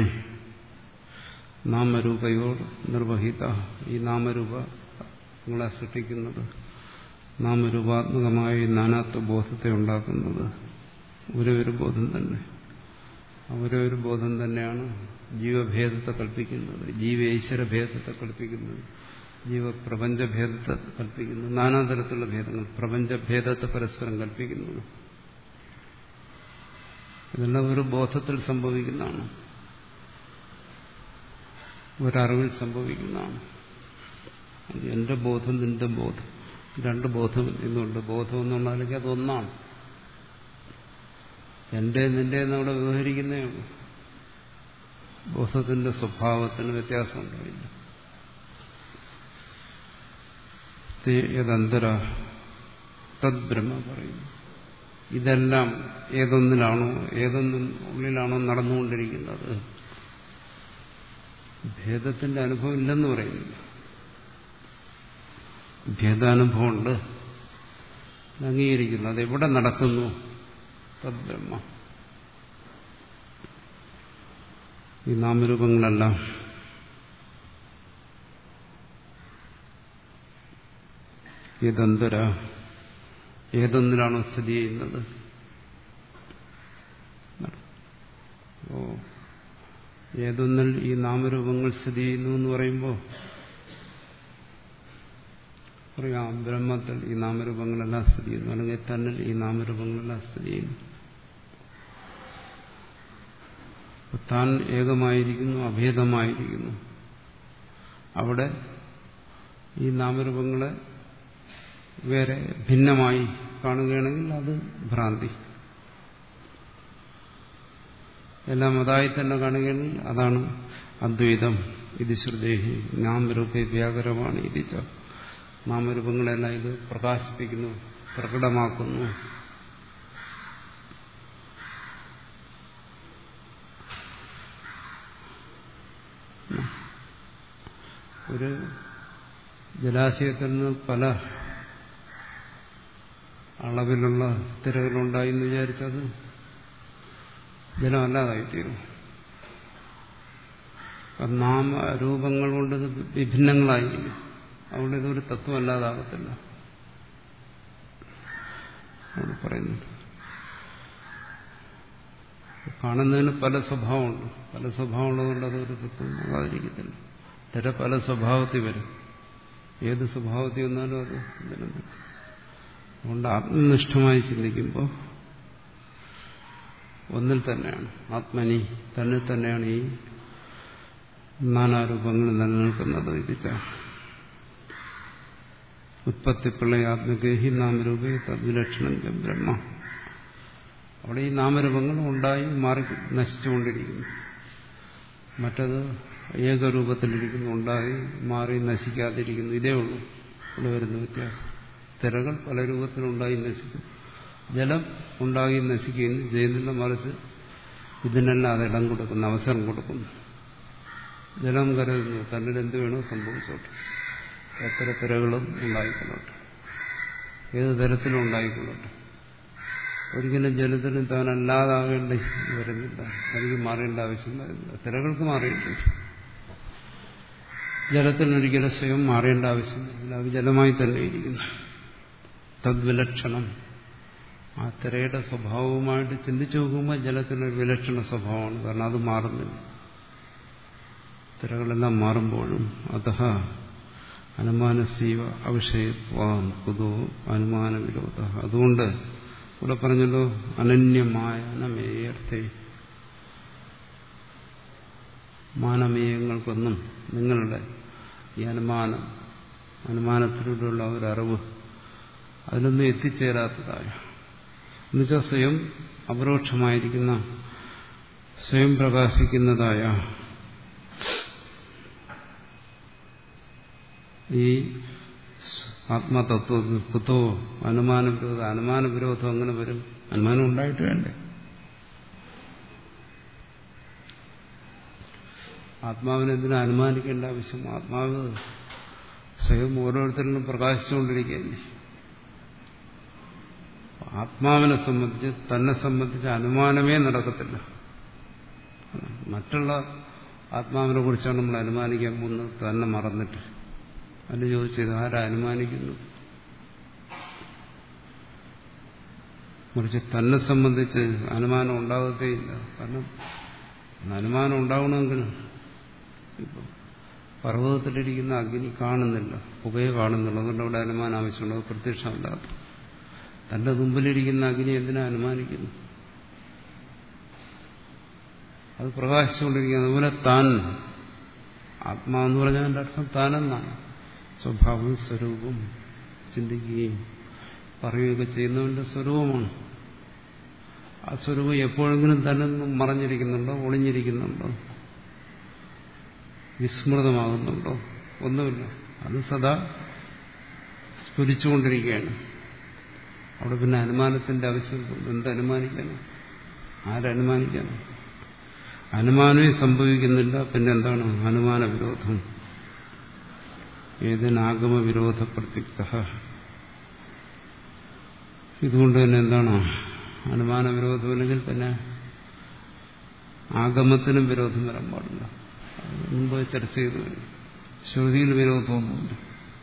നാമരൂപയോ നിർവഹിത. ഈ നാമരൂപങ്ങളെ സൃഷ്ടിക്കുന്നത്, നാമരൂപാത്മകമായ ഈ നാനാത്വ ബോധത്തെ ഉണ്ടാക്കുന്നത് ഒരേ ഒരു ബോധം തന്നെ. ഒരേ ഒരു ബോധം തന്നെയാണ് ജീവഭേദത്തെ കൽപ്പിക്കുന്നത്, ജീവേശ്വരഭേദത്തെ കൽപ്പിക്കുന്നത്, ജീവപ്രപഞ്ചഭേദത്തെ കൽപ്പിക്കുന്നു. നാനാതരത്തിലുള്ള ഭേദങ്ങൾ പ്രപഞ്ചഭേദത്തെ പരസ്പരം കൽപ്പിക്കുന്നത്. ഇതെല്ലാം ഒരു ബോധത്തിൽ സംഭവിക്കുന്നതാണ്, ഒരറിവിൽ സംഭവിക്കുന്നതാണ്. എന്റെ ബോധം, നിന്റെ ബോധം, രണ്ട് ബോധം എന്നുണ്ട്. ബോധം എന്നുള്ളതിലേക്ക് അതൊന്നാണ്. എന്റെ നിന്റെ എന്നവിടെ വ്യവഹരിക്കുന്നേ ഉള്ളൂ. ബോധത്തിന്റെ സ്വഭാവത്തിന് വ്യത്യാസം ഉണ്ടാവില്ല. യദന്തര തദ്ബ്രഹ്മ പറയുന്നു. ഇതെല്ലാം ഏതൊന്നിലാണോ, ഏതൊന്നുള്ളിലാണോ നടന്നുകൊണ്ടിരിക്കുന്നത്. ഭേദത്തിന്റെ അനുഭവം ഇല്ലെന്ന് പറയുന്നില്ല. ഭേദാനുഭവമുണ്ട്, അംഗീകരിക്കുന്നു. അതെവിടെ നടക്കുന്നു? തദ്ബ്രഹ്മ. ഈ നാമരൂപങ്ങളെല്ലാം ഏതന്തര, ഏതൊന്നിലാണോ സ്ഥിതി ചെയ്യുന്നത്? ഓ ഏതൊന്നിൽ ഈ നാമരൂപങ്ങൾ സ്ഥിതി ചെയ്യുന്നു എന്ന് പറയുമ്പോൾ പറയാം, ബ്രഹ്മത്തിൽ ഈ നാമരൂപങ്ങളെല്ലാം സ്ഥിതി ചെയ്യുന്നു, അല്ലെങ്കിൽ തന്നിൽ ഈ നാമരൂപങ്ങളെല്ലാം സ്ഥിതി ചെയ്യുന്നു. താൻ ഏകമായിരിക്കുന്നു, അഭേദമായിരിക്കുന്നു. അവിടെ ഈ നാമരൂപങ്ങളെ വേറെ ഭിന്നമായി കാണുകയാണെങ്കിൽ അത് ഭ്രാന്തി. എല്ലാം അതായി തന്നെ കാണുകയാണെങ്കിൽ അതാണ് അദ്വൈതം. ഇത് ശ്രുതേഹി നാമരൂപേ വ്യാകരമാണ്. ഇതിച്ച നാമരൂപങ്ങളെല്ലാം ഇത് പ്രകാശിപ്പിക്കുന്നു, പ്രകടമാക്കുന്നു. ഒരു ജലാശയത്തിൽ നിന്ന് പല അളവിലുള്ള തിരകളുണ്ടായി എന്ന് വിചാരിച്ചത് ജലമല്ലാതായിത്തീരും. നാമരൂപങ്ങൾ കൊണ്ട് ഇത് വിഭിന്നങ്ങളായി. അതുകൊണ്ട് ഇതൊരു തത്വമല്ലാതാകത്തില്ല അവിടെ പറയുന്നത്. കാണുന്നതിന് പല സ്വഭാവമുണ്ട്. പല സ്വഭാവമുള്ളതുകൊണ്ട് അതൊരു തത്വമാകാതിരിക്കത്തില്ല. തിര പല സ്വഭാവത്തിൽ വരും. ഏത് സ്വഭാവത്തിൽ വന്നാലും അത് നിലനിൽക്കും. അതുകൊണ്ട് ആത്മനിഷ്ഠമായി ചിന്തിക്കുമ്പോൾ ഒന്നിൽ തന്നെയാണ്, ആത്മനി തന്നെ തന്നെയാണ് ഈ നാനാരൂപങ്ങൾ നിലനിൽക്കുന്നത്. ഇതിച്ച ഉത്പത്തിപ്പിള്ളയാത്മകേഹി നാമരൂപേ തദ്വിലക്ഷണം ച ബ്രഹ്മ. അവിടെ ഈ നാമരൂപങ്ങൾ ഉണ്ടായി മാറി നശിച്ചുകൊണ്ടിരിക്കുന്നു. മറ്റത് ഏകരൂപത്തിലിരിക്കുന്നു, ഉണ്ടായി മാറി നശിക്കാതിരിക്കുന്നു. ഇതേ ഉള്ളൂ ഇവിടെ വരുന്ന വ്യത്യാസം. തിരകൾ പല രൂപത്തിലുണ്ടായി നശിക്കും. ജലം ഉണ്ടായി നശിക്കുകയും ചെയ്യുന്നില്ല, മറിച്ച് ഇതിനെല്ലാം അത് ഇടം കൊടുക്കുന്നു, അവസരം കൊടുക്കുന്നു. ജലം കരുതുന്നു തന്നിൽ എന്ത് വേണോ സംഭവിച്ചോട്ടെ, എത്ര തിരകളും ഉണ്ടായിക്കൊള്ളട്ടെ, ഏത് തരത്തിലും ഉണ്ടായിക്കൊള്ളട്ടെ. ഒരിക്കലും ജലത്തിന് താൻ അല്ലാതാകേണ്ടി വരുന്നില്ല, തനിക്ക് മാറേണ്ട ആവശ്യം വരുന്നില്ല. തിരകൾക്ക് മാറിയിട്ടില്ല, ജലത്തിനൊരിക്കലും സ്വയം മാറേണ്ട ആവശ്യമില്ല, അത് ജലമായി തന്നെ ഇരിക്കുന്നു. തദ്വിലക്ഷണം, ആ തിരയുടെ സ്വഭാവവുമായിട്ട് ചിന്തിച്ചു നോക്കുമ്പോൾ ജലത്തിനൊരു വിലക്ഷണ സ്വഭാവമാണ്. കാരണം അത് മാറുന്നില്ല, തിരകളെല്ലാം മാറുമ്പോഴും. അതഹ അനുമാനസീവ അവിഷയത്വാം കുതോ അനുമാന വിരോധ. അതുകൊണ്ട് ഇവിടെ പറഞ്ഞല്ലോ അനന്യമായ നമേയർത്ഥേ, മാനമേയങ്ങൾക്കൊന്നും നിങ്ങളുടെ ഈ അനുമാനം, അനുമാനത്തിലൂടെയുള്ള ഒരു അറിവ് അതിലൊന്നും എത്തിച്ചേരാത്തതായ, എന്നുവെച്ചാൽ സ്വയം അപരോക്ഷമായിരിക്കുന്ന, സ്വയം പ്രകാശിക്കുന്നതായ ഈ ആത്മതത്വ കുത്തോ അനുമാന വിരോധം. അനുമാന വിരോധം അങ്ങനെ വരും? അനുമാനം ഉണ്ടായിട്ട് വേണ്ടേ? ആത്മാവിനെന്തിനാ അനുമാനിക്കേണ്ട ആവശ്യം? ആത്മാവ് സ്വയം ഓരോരുത്തരിലും പ്രകാശിച്ചുകൊണ്ടിരിക്കുകയല്ലേ. ആത്മാവിനെ സംബന്ധിച്ച്, തന്നെ സംബന്ധിച്ച് അനുമാനമേ നടക്കത്തില്ല. മറ്റുള്ള ആത്മാവിനെ കുറിച്ചാണ് നമ്മൾ അനുമാനിക്കാൻ പോകുന്നത്, തന്നെ മറന്നിട്ട്. അതിന് ചോദിച്ചത് ആരാ അനുമാനിക്കുന്നു? മറിച്ച് തന്നെ സംബന്ധിച്ച് അനുമാനം ഉണ്ടാകത്തേയില്ല. കാരണം അനുമാനം ഉണ്ടാവണമെങ്കിൽ ഇപ്പം പർവ്വതത്തിലിരിക്കുന്ന അഗ്നി കാണുന്നില്ല, പുകയെ കാണുന്നില്ല, അതുകൊണ്ട് അവിടെ അനുമാനം ആവശ്യമുണ്ട്. അത് പ്രത്യക്ഷമല്ലാത്ത തന്റെ മുമ്പിലിരിക്കുന്ന അഗ്നി എന്തിനാ അനുമാനിക്കുന്നു? അത് പ്രകാശിച്ചുകൊണ്ടിരിക്കുന്നത്. അതുപോലെ താൻ, ആത്മാവെന്ന് പറഞ്ഞാൽ എൻ്റെ അർത്ഥം താനെന്നാണ്. സ്വഭാവവും സ്വരൂപവും ചിന്തിക്കുകയും പറയുകയൊക്കെ ചെയ്യുന്നവന്റെ സ്വരൂപമാണ്. ആ സ്വരൂപം എപ്പോഴെങ്കിലും തന്നെ മറഞ്ഞിരിക്കുന്നുണ്ടോ, ഒളിഞ്ഞിരിക്കുന്നുണ്ടോ, വിസ്മൃതമാകുന്നുണ്ടോ? ഒന്നുമില്ല, അത് സദാ സ്ഫുരിച്ചുകൊണ്ടിരിക്കുകയാണ്. അവിടെ പിന്നെ അനുമാനത്തിന്റെ ആവശ്യം എന്തനുമാനിക്കാനോ? ആരനുമാനിക്കാനോ? അനുമാനമേ സംഭവിക്കുന്നില്ല, പിന്നെന്താണ് അനുമാന വിരോധം? ഏതിനാഗമ വിരോധ പ്രത്യുക്ത. ഇതുകൊണ്ട് തന്നെ എന്താണ് അനുമാന വിരോധമില്ലെങ്കിൽ പിന്നെ ആഗമത്തിനും വിരോധം വരാൻ പാടില്ല. മുമ്പ് ചർച്ച ചെയ്തു. ശ്രുതിയിൽ വിരോധമൊന്നുമില്ല.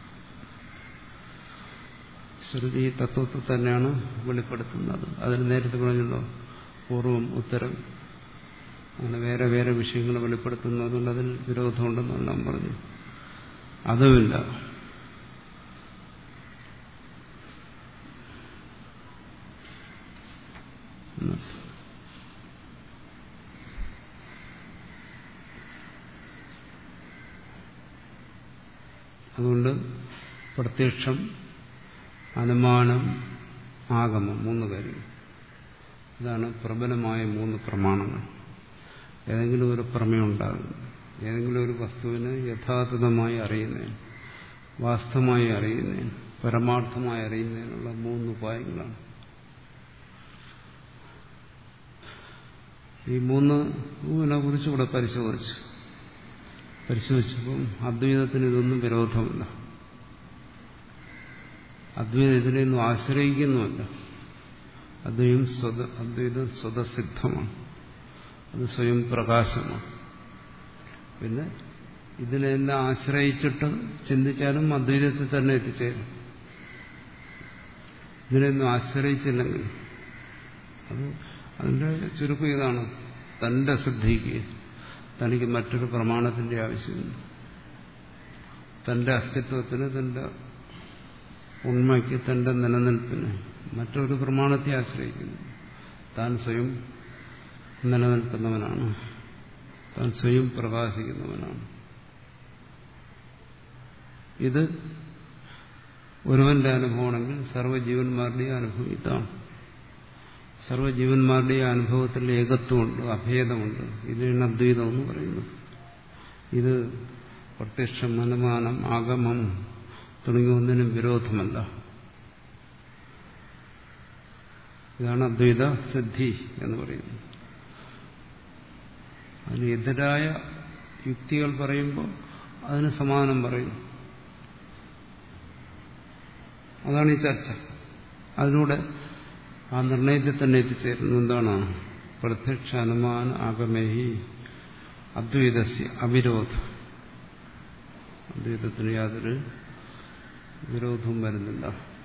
ശ്രുതി തത്വത്തെ തന്നെയാണ് വെളിപ്പെടുത്തുന്നത്. അതിന് നേരത്തെ പറഞ്ഞല്ലോ പൂർവം ഉത്തരം, അങ്ങനെ വേറെ വേറെ വിഷയങ്ങൾ വെളിപ്പെടുത്തുന്നതുകൊണ്ട് അതിൽ വിരോധമുണ്ടെന്നെല്ലാം പറഞ്ഞു. അതുമില്ല. അതുകൊണ്ട് പ്രത്യക്ഷം, അനുമാനം, ആഗമം, മൂന്ന് കാര്യം. ഇതാണ് പ്രബലമായ മൂന്ന് പ്രമാണങ്ങൾ. ഏതെങ്കിലും ഒരു പ്രമേയം ഉണ്ടാകും, ഏതെങ്കിലും ഒരു വസ്തുവിനെ യഥാർത്ഥമായി അറിയുന്നതിന്, വാസ്തവമായി അറിയുന്നതിന്, പരമാർത്ഥമായി അറിയുന്നതിനുള്ള മൂന്ന് ഉപായങ്ങളാണ്. ഈ മൂന്നിനെ കുറിച്ച് ഇവിടെ പരിശോധിച്ചു പരിശോധിച്ചപ്പം അദ്വൈതത്തിന് ഇതൊന്നും വിരോധമില്ല. അദ്വൈതം ഇതിനെയൊന്നും ആശ്രയിക്കുന്നുമില്ല. അദ്വൈതം സ്വത അദ്വൈതം സ്വതസിദ്ധമാണ്, അത് സ്വയം പ്രകാശമാണ്. പിന്നെ ഇതിനെല്ലാം ആശ്രയിച്ചിട്ട് ചിന്തിച്ചാലും അദ്വൈതത്തിൽ തന്നെ എത്തിച്ചേരും. ഇതിനെയൊന്നും ആശ്രയിച്ചില്ലെങ്കിൽ അത് അതിന്റെ ചുരുക്കം ഇതാണ്: തന്റെ സിദ്ധിക്ക് തനിക്ക് മറ്റൊരു പ്രമാണത്തിന്റെ ആവശ്യമില്ല. തന്റെ അസ്തിത്വത്തിന്, തന്റെ ഉണ്മയ്ക്ക്, തന്റെ നിലനിൽപ്പിന് മറ്റൊരു പ്രമാണത്തെ ആശ്രയിക്കുന്നു. താൻ സ്വയം നിലനിൽക്കുന്നവനാണ്, താൻ സ്വയം പ്രകാശിക്കുന്നവനാണ്. ഇത് ഒരുവന്റെ അനുഭവമാണെങ്കിൽ സർവ്വജീവന്മാരുടെയും അനുഭവം ഇതാണ്. സർവ്വജീവന്മാരുടെയും അനുഭവത്തിൽ ഏകത്വമുണ്ട്, അഭേദമുണ്ട്. ഇതിനാണ് അദ്വൈതം എന്ന് പറയുന്നത്. ഇത് പ്രത്യക്ഷം, അനുമാനം, ആഗമം തുടങ്ങിയ ഒന്നിനും വിരോധമല്ല. ഇതാണ് അദ്വൈത സിദ്ധി എന്ന് പറയുന്നത്. അതിനെതിരായ യുക്തികൾ പറയുമ്പോൾ അതിന് സമാധാനം പറയുന്നു. അതാണ് ഈ ചർച്ച. അതിലൂടെ ആ നിർണയത്തിൽ തന്നെ എത്തിച്ചേരുന്നു. എന്താണ്? പ്രത്യക്ഷ അനുമാന ആഗമേഹി അദ്വൈതസ്യ അവിരോധം. അദ്വൈതത്തിന് യാതൊരു വിരോധവും വരുന്നില്ല.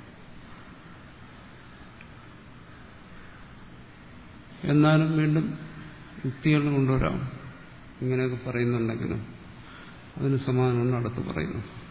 എന്നാലും വീണ്ടും യുക്തികൾ കൊണ്ടുവരാം. ഇങ്ങനെയൊക്കെ പറയുന്നുണ്ടെങ്കിലും അതിന് സമാധാനം അടുത്ത് പറയുന്നു.